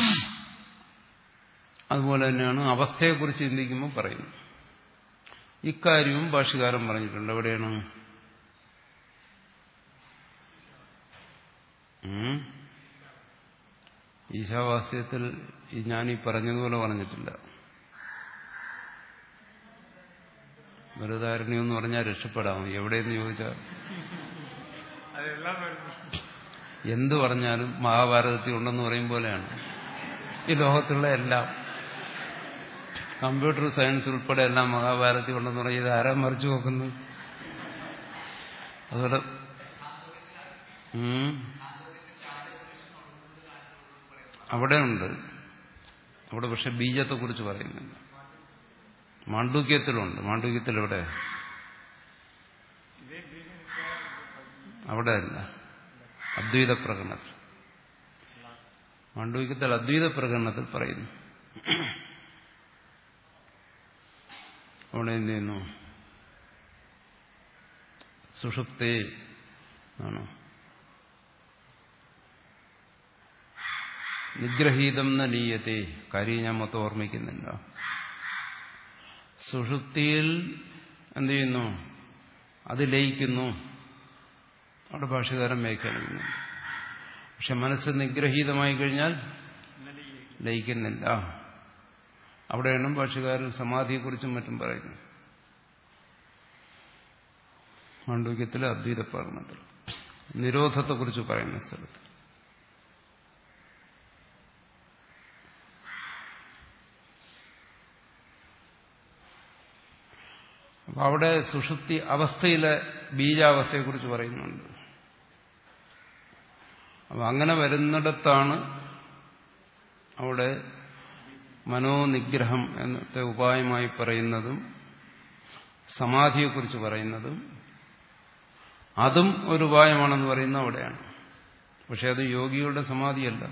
അതുപോലെ തന്നെയാണ് അവസ്ഥയെക്കുറിച്ച് ചിന്തിക്കുമ്പോൾ പറയുന്നത്. ഇക്കാര്യവും ഭാഷ്യകാരൻ പറഞ്ഞിട്ടുണ്ട്. എവിടെയാണ്? ഈശാവാസ്യത്തിൽ ഞാനീ പറഞ്ഞതുപോലെ പറഞ്ഞിട്ടില്ല. ബൃഹദാരണ്യം എന്ന് പറഞ്ഞാൽ രക്ഷപ്പെടാമോ? എവിടെയെന്ന് ചോദിച്ചാൽ എന്തു പറഞ്ഞാലും മഹാഭാരതത്തിൽ ഉണ്ടെന്ന് പറയും പോലെയാണ് ഈ ലോകത്തുള്ള എല്ലാം. കമ്പ്യൂട്ടർ സയൻസ് ഉൾപ്പെടെ എല്ലാം മഹാഭാരതത്തിൽ ഉണ്ടെന്ന് പറഞ്ഞാൽ ഇത് ആരാ മറിച്ചു നോക്കുന്നു? അതുപോലെ അവിടെ ഉണ്ട്. അവിടെ പക്ഷെ ബീജത്തെ കുറിച്ച് പറയുന്നില്ല. മാണ്ഡൂക്യത്തിലുണ്ട്. മാണ്ഡൂക്യത്തിൽ എവിടെ? അവിടെ അല്ല, അദ്വൈത പ്രകടനത്തിൽ. മാണ്ഡൂക്യത്തിൽ അദ്വൈത പ്രകടനത്തിൽ പറയുന്നു. അവിടെ എന്ത് ചെയ്യുന്നു? സുഷുപ്തേ ആണോ നിഗ്രഹീതം ന ലീയത്തെ. കാര്യം ഞാൻ മൊത്തം ഓർമ്മിക്കുന്നില്ല. സുഷുപ്തിയിൽ എന്ത് ചെയ്യുന്നു? അത് ലയിക്കുന്നു. അവിടെ ഭാഷകാരൻ വ്യാഖ്യാനിക്കുന്നു. പക്ഷെ മനസ്സ് നിഗ്രഹീതമായി കഴിഞ്ഞാൽ ലയിക്കുന്നില്ല. അവിടെയാണ് ഭാഷകാരൻ സമാധിയെക്കുറിച്ചും മറ്റും പറയുന്നത്. മാണ്ഡൂക്യത്തിലെ അദ്വൈത പ്രകടനത്തിൽ നിരോധത്തെക്കുറിച്ച് പറയുന്ന സ്ഥലത്ത്. അപ്പൊ അവിടെ സുഷുപ്തി അവസ്ഥയിലെ ബീജാവസ്ഥയെക്കുറിച്ച് പറയുന്നുണ്ട്. അപ്പൊ അങ്ങനെ വരുന്നിടത്താണ് അവിടെ മനോനിഗ്രഹം എന്നത്തെ ഉപായമായി പറയുന്നതും സമാധിയെക്കുറിച്ച് പറയുന്നതും. അതും ഒരു ഉപായമാണെന്ന് പറയുന്നത് അവിടെയാണ്. പക്ഷെ അത് യോഗികളുടെ സമാധിയല്ല.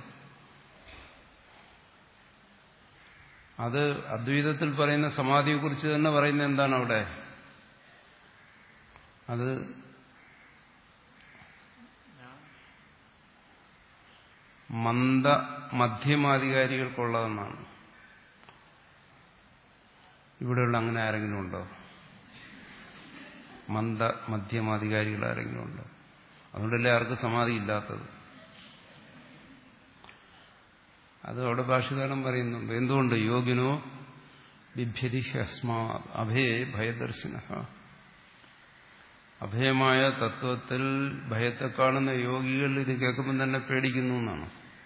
അത് അദ്വൈതത്തിൽ പറയുന്ന സമാധിയെക്കുറിച്ച് തന്നെ പറയുന്നത് എന്താണ് അവിടെ? അത് മന്ദ മധ്യമാധികാരികൾക്കുള്ളതെന്നാണ്. ഇവിടെയുള്ള അങ്ങനെ ആരെങ്കിലും ഉണ്ടോ? മന്ദ മധ്യമാധികാരികൾ ആരെങ്കിലും ഉണ്ടോ? അതുകൊണ്ടല്ലേ ആർക്ക് സമാധി ഇല്ലാത്തത്. അത് അവിടെ ഭാഷ്യകാരൻ പറയുന്നുണ്ട്. എന്തുകൊണ്ട്? യോഗിനോ ബിഭ്യതി ഹ്യസ്മാ അഭയേ ഭയദർശിന. അഭയമായ തത്വത്തിൽ ഭയത്തെ കാണുന്ന യോഗികൾ ഇത് കേൾക്കുമ്പോൾ തന്നെ പേടിക്കുന്നു എന്നാണ്.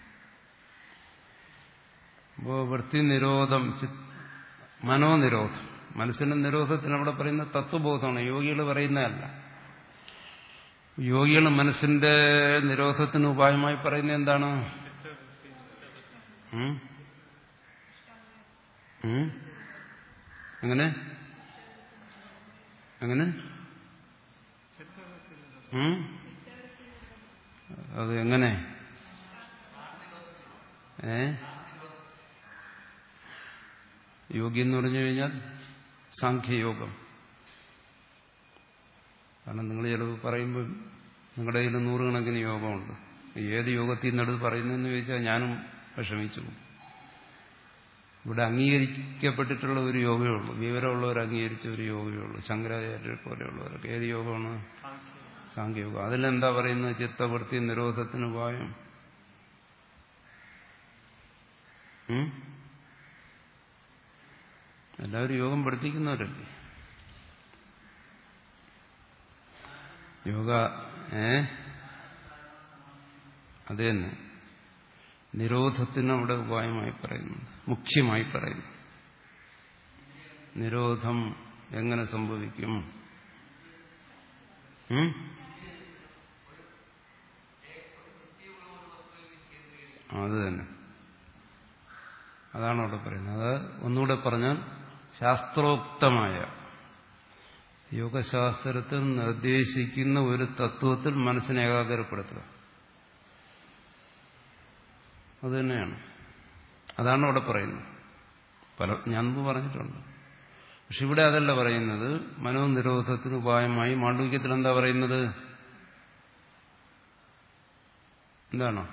അപ്പോ വൃത്തി നിരോധം, മനോനിരോധം, മനസ്സിന്റെ നിരോധത്തിന് അവിടെ പറയുന്ന തത്വബോധമാണ്, യോഗികൾ പറയുന്നതല്ല. യോഗികൾ മനസ്സിന്റെ നിരോധത്തിന് ഉപായമായി പറയുന്നത് എന്താണ്? എങ്ങനെ എങ്ങനെ അത് എങ്ങനെ? ഏ യോഗി എന്ന് പറഞ്ഞു കഴിഞ്ഞാൽ സാഖ്യയോഗം. കാരണം നിങ്ങൾ ചിലവ് പറയുമ്പോൾ നിങ്ങളുടെ കയ്യിൽ നൂറുകണക്കിന് യോഗമുണ്ട്. ഏത് യോഗത്തിൽ നിന്നെടുത്ത് പറയുന്നതെന്ന് ചോദിച്ചാൽ ഞാനും വിഷമിച്ചു. ഇവിടെ അംഗീകരിക്കപ്പെട്ടിട്ടുള്ള ഒരു യോഗമേ ഉള്ളൂ, വിവരമുള്ളവർ അംഗീകരിച്ച ഒരു യോഗമേ ഉള്ളൂ, ശങ്കരാചാര്യരെ പോലെയുള്ളവരൊക്കെ. ഏത് യോഗമാണ്? സാഖ്യയോഗം. അതിലെന്താ പറയുന്നത്? ചിത്തവൃത്തി നിരോധത്തിന് ഉപായം. എല്ലാവരും യോഗം പഠിപ്പിക്കുന്നവരല്ലേ? യോഗ ഏ അത് തന്നെ നിരോധത്തിന് അവിടെ ഉപായമായി പറയുന്നു, മുഖ്യമായി പറയുന്നു. നിരോധം എങ്ങനെ സംഭവിക്കും? അത് തന്നെ, അതാണ് അവിടെ പറയുന്നത്. അത് ഒന്നുകൂടെ പറഞ്ഞാൽ ശാസ്ത്രോക്തമായ യോഗശാസ്ത്രത്തിൽ നിർദ്ദേശിക്കുന്ന ഒരു തത്വത്തിൽ മനസ്സിനെ ഏകാഗ്രപ്പെടുത്തുക. അത് തന്നെയാണ്, അതാണ് അവിടെ പറയുന്നത്. പല ഞാൻ മുമ്പ് പറഞ്ഞിട്ടുണ്ട്. പക്ഷെ ഇവിടെ അതല്ല പറയുന്നത്. മനോനിരോധത്തിന് ഉപായമായി മാണ്ഡൂക്യത്തിൽ എന്താ പറയുന്നത്? എന്താണോ?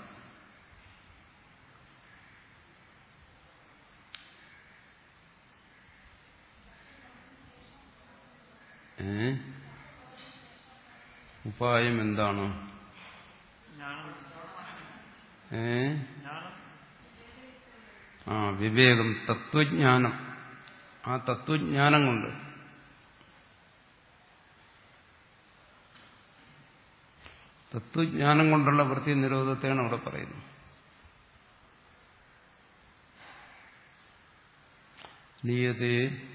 ഏ ഉപായം എന്താണ്? ഏ ആ വിവേകം, തത്വജ്ഞാനം. ആ തത്വജ്ഞാനം കൊണ്ട് തത്വജ്ഞാനം കൊണ്ടുള്ള വൃത്തി നിരോധത്തെയാണ് അവിടെ പറയുന്നത്. നീയതേ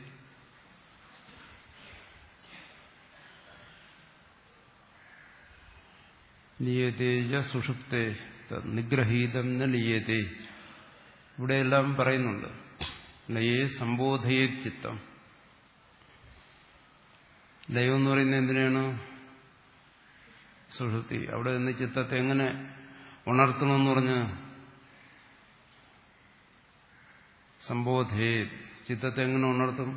നിയതേജ സുഷുപ്തേ നിഗ്രഹീതം ന ലീയതേ. ഇവിടെയെല്ലാം പറയുന്നുണ്ട്. ലയേ സംബോധയേ ചിത്തം. ലയം എന്ന് പറയുന്നത് എന്തിനാണ്? സുഷുപ്തി. അവിടെ നിന്ന് ചിത്തത്തെ എങ്ങനെ ഉണർത്തണമെന്ന് പറഞ്ഞ് സംബോധയേ, ചിത്തത്തെ എങ്ങനെ ഉണർത്തും?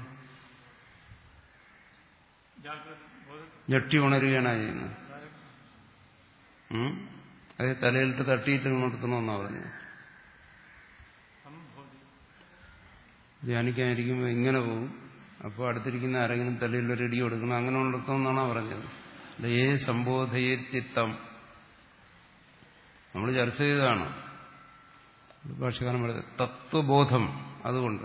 ഞെട്ടി ഉണരുകയാണ് ചെയ്യുന്നത്. അത് തലയിലിട്ട് തട്ടിയിട്ട് ഉണർത്തണമെന്നാ പറഞ്ഞത്. ധ്യാനിക്കാനിരിക്കുമ്പോൾ ഇങ്ങനെ പോകും. അപ്പോൾ അടുത്തിരിക്കുന്ന ആരെങ്കിലും തലയിൽ ഒരു ഇടി കൊടുക്കണം, അങ്ങനെ ഉണർത്തണമെന്നാണോ പറഞ്ഞത്? ലയേ സംബോധയേ ചിത്തം. നമ്മൾ ചർച്ച ചെയ്തതാണ്. ഭാഷകാരൻ പറയുന്നത് തത്വബോധം. അതുകൊണ്ട്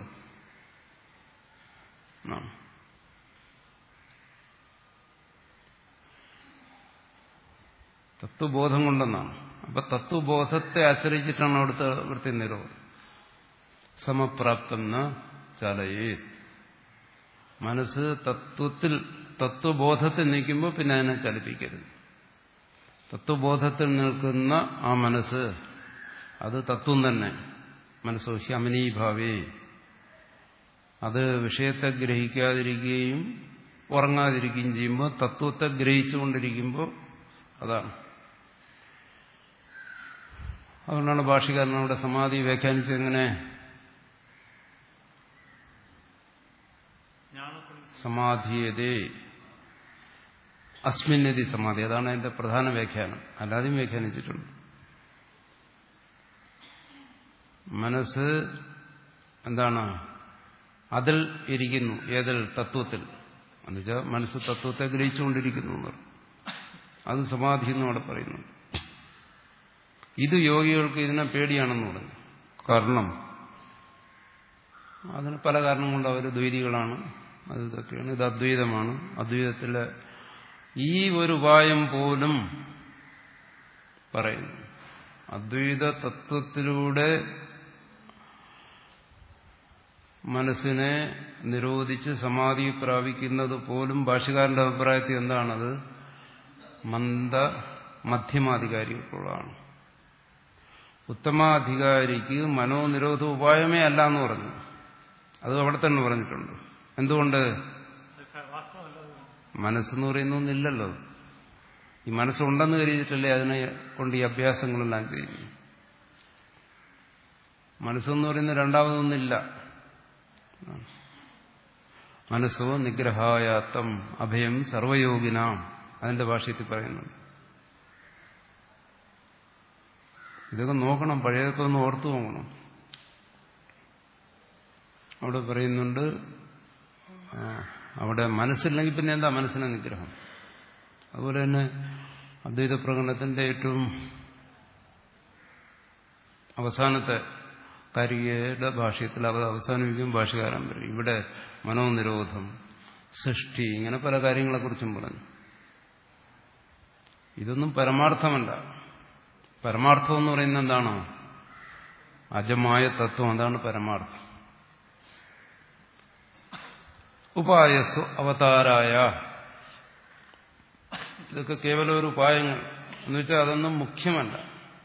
തത്വബോധം കൊണ്ടെന്നാണ്. അപ്പൊ തത്വബോധത്തെ ആശ്രയിച്ചിട്ടാണ് അവിടുത്തെ വൃത്തി നിരോധം. സമപ്രാപ്തം ന ചാലയേ. മനസ്സ് തത്വത്തിൽ തത്വബോധത്തിൽ നിൽക്കുമ്പോൾ പിന്നെ അതിനെ ചലിപ്പിക്കരുത്. തത്വബോധത്തിൽ നിൽക്കുന്ന ആ മനസ്സ് അത് തത്വം തന്നെ. മനസ്സോ ഹ്യമനീഭാവേ, അത് വിഷയത്തെ ഗ്രഹിക്കാതിരിക്കുകയും ഉറങ്ങാതിരിക്കുകയും ചെയ്യുമ്പോൾ തത്വത്തെ ഗ്രഹിച്ചുകൊണ്ടിരിക്കുമ്പോൾ അതാണ്. അതുകൊണ്ടാണ് ഭാഷ്യകാരൻ അവിടെ സമാധി വ്യാഖ്യാനിച്ചെങ്ങനെ സമാധിയതേ അസ്മിന്നതി സമാധി. അതാണ് അതിന്റെ പ്രധാന വ്യാഖ്യാനം. അല്ലാതെയും വ്യാഖ്യാനിച്ചിട്ടുണ്ട്. മനസ്സ് എന്താണ്? അതിൽ ഇരിക്കുന്നു. ഏതിൽ? തത്വത്തിൽ. എന്നുവെച്ചാൽ മനസ്സ് തത്വത്തെ ഗ്രഹിച്ചുകൊണ്ടിരിക്കുന്നു. അത് സമാധി എന്നും അവിടെ പറയുന്നു. ഇത് യോഗികൾക്ക് ഇതിനെ പേടിയാണെന്ന് പറഞ്ഞു. കാരണം അതിന് പല കാരണം കൊണ്ട് അവർ ദ്വൈതികളാണ്. അത് ഇതൊക്കെയാണ്. ഇത് അദ്വൈതമാണ്. അദ്വൈതത്തിലെ ഈ ഒരു ഉപായം പോലും പറയുന്നു. അദ്വൈത തത്വത്തിലൂടെ മനസ്സിനെ നിരോധിച്ച് സമാധി പ്രാപിക്കുന്നത് പോലും ഭാഷ്യകാരന്റെ അഭിപ്രായത്തിൽ എന്താണത്? മന്ദ മധ്യമാധികാരികൾക്കുള്ളതാണ്. ഉത്തമാധികാരിക്ക് മനോനിരോധ ഉപായമേ അല്ല എന്ന് പറഞ്ഞു. അത് അവിടെ തന്നെ പറഞ്ഞിട്ടുണ്ട്. എന്തുകൊണ്ട്? മനസ്സെന്ന് പറയുന്ന ഒന്നില്ലല്ലോ. ഈ മനസ്സുണ്ടെന്ന് കരുതിയിട്ടല്ലേ അതിനെ കൊണ്ട് ഈ അഭ്യാസങ്ങളെല്ലാം ചെയ്യുന്നു. മനസ്സെന്ന് പറയുന്ന രണ്ടാമതൊന്നില്ല. മനസ്സോ നിഗ്രഹായാത്തം അഭയം സർവയോഗിനാം, അതിന്റെ ഭാഷ്യത്തിൽ പറയുന്നുണ്ട്. ഇതൊക്കെ നോക്കണം, പഴയതൊക്കെ ഒന്ന് ഓർത്തു നോക്കണം. അവിടെ പറയുന്നുണ്ട്, അവിടെ മനസ്സില്ലെങ്കിൽ പിന്നെ എന്താ മനസ്സിനെ നിഗ്രഹം? അതുപോലെ തന്നെ അദ്വൈത പ്രകടനത്തിന്റെ ഏറ്റവും അവസാനത്തെ കാരികയുടെ ഭാഷ്യത്തിൽ അവർ അവസാനിപ്പിക്കും. ഭാഷ്യകാരൻ പറയും ഇവിടെ മനോനിരോധം, സൃഷ്ടി, ഇങ്ങനെ പല കാര്യങ്ങളെക്കുറിച്ചും പറഞ്ഞു. ഇതൊന്നും പരമാർത്ഥമല്ല. പരമാർത്ഥം എന്ന് പറയുന്നത് എന്താണോ? അജമായ തത്വം. അതാണ് പരമാർത്ഥം. ഉപായസ്സു അവതാരായ, ഇതൊക്കെ കേവലം ഒരു ഉപായങ്ങൾ എന്ന് വെച്ചാൽ അതൊന്നും മുഖ്യമല്ല.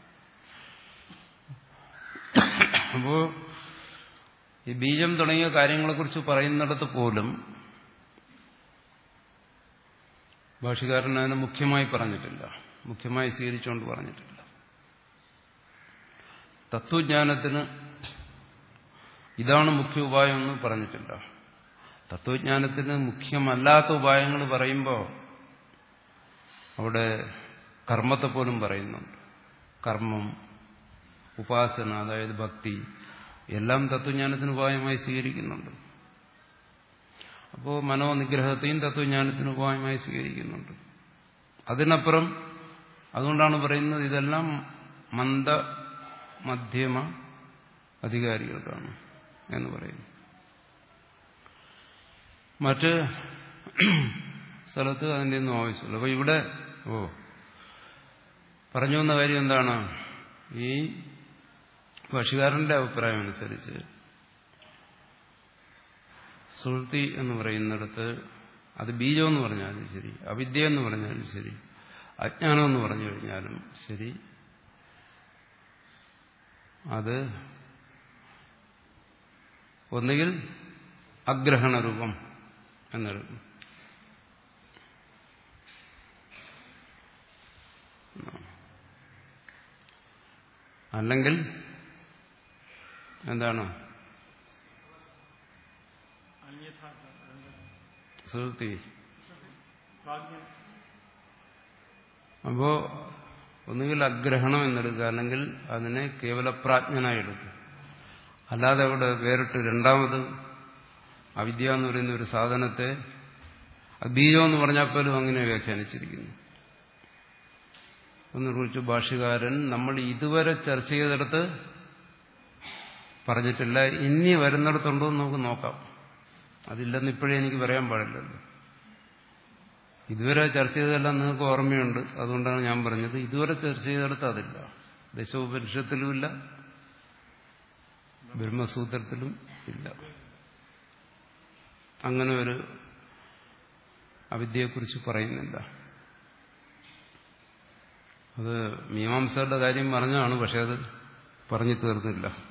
അപ്പോ ഈ ബീജം തുടങ്ങിയ കാര്യങ്ങളെക്കുറിച്ച് പറയുന്നിടത്ത് പോലും ഭാഷ്യകാരൻ അതിനെ മുഖ്യമായി പറഞ്ഞിട്ടില്ല, മുഖ്യമായി സ്വീകരിച്ചുകൊണ്ട് പറഞ്ഞിട്ടില്ല. തത്വജ്ഞാനത്തിന് ഇതാണ് മുഖ്യ ഉപായം എന്ന് പറഞ്ഞിട്ടില്ല. തത്വജ്ഞാനത്തിന് മുഖ്യമല്ലാത്ത ഉപായങ്ങൾ പറയുമ്പോൾ അവിടെ കർമ്മത്തെ പോലും പറയുന്നുണ്ട്. കർമ്മം, ഉപാസന, അതായത് ഭക്തി, എല്ലാം തത്വജ്ഞാനത്തിന് ഉപായമായി സ്വീകരിക്കുന്നുണ്ട്. അപ്പോൾ മനോനിഗ്രഹത്തെയും തത്വജ്ഞാനത്തിന് ഉപായമായി സ്വീകരിക്കുന്നുണ്ട്. അതിനപ്പുറം അതുകൊണ്ടാണ് പറയുന്നത് ഇതെല്ലാം മന്ദ മധ്യമ അധികാരികൾക്കാണ് എന്ന് പറയുന്നു. മറ്റ് സ്ഥലത്ത് അതിൻ്റെ ഒന്നും ആവശ്യമില്ല. അപ്പോൾ ഇവിടെ ഓ പറഞ്ഞു വന്ന കാര്യം എന്താണ്? ഈ ഭാഷ്യകാരന്റെ അഭിപ്രായം അനുസരിച്ച് സുഹൃത്തി എന്ന് പറയുന്നിടത്ത് അത് ബീജമെന്ന് പറഞ്ഞാലും ശരി, അവിദ്യ എന്ന് പറഞ്ഞാലും ശരി, അജ്ഞാനം എന്ന് പറഞ്ഞു കഴിഞ്ഞാലും ശരി, അത് ഒന്നുകിൽ അഗ്രഹണരൂപം എന്നെടുക്കും, അല്ലെങ്കിൽ എന്താണ് സുഹൃത്തി. അപ്പോ ഒന്നുകിൽ അഗ്രഹണം എന്നെടുക്കുക, അല്ലെങ്കിൽ അതിനെ കേവല പ്രാജ്ഞനായി എടുക്കുക. അല്ലാതെ അവിടെ വേറിട്ട് രണ്ടാമത് അവിദ്യ എന്ന് പറയുന്ന ഒരു സാധനത്തെ ബീജം എന്ന് പറഞ്ഞാൽ പോലും അങ്ങനെ വ്യാഖ്യാനിച്ചിരിക്കുന്നു. അതിനെക്കുറിച്ച് ഭാഷ്യകാരൻ നമ്മൾ ഇതുവരെ ചർച്ച ചെയ്തെടുത്ത് പറഞ്ഞിട്ടില്ല. ഇനി വരുന്നിടത്തുണ്ടോ എന്ന് നമുക്ക് നോക്കാം. അതില്ലെന്ന് ഇപ്പോഴേ എനിക്ക് പറയാൻ പാടില്ലല്ലോ. ഇതുവരെ ചർച്ച ചെയ്തതെല്ലാം നിങ്ങൾക്ക് ഓർമ്മയുണ്ട്. അതുകൊണ്ടാണ് ഞാൻ പറഞ്ഞത് ഇതുവരെ ചർച്ച ചെയ്തെടുത്ത് അതില്ല. ദശോപനിഷത്തിലുമില്ല, ബ്രഹ്മസൂത്രത്തിലും ഇല്ല. അങ്ങനെ ഒരു അവിദ്യയെക്കുറിച്ച് പറയുന്നില്ല. അത് മീമാംസയുടെ കാര്യം പറഞ്ഞാണ്, പക്ഷെ അത് പറഞ്ഞു തീർന്നില്ല.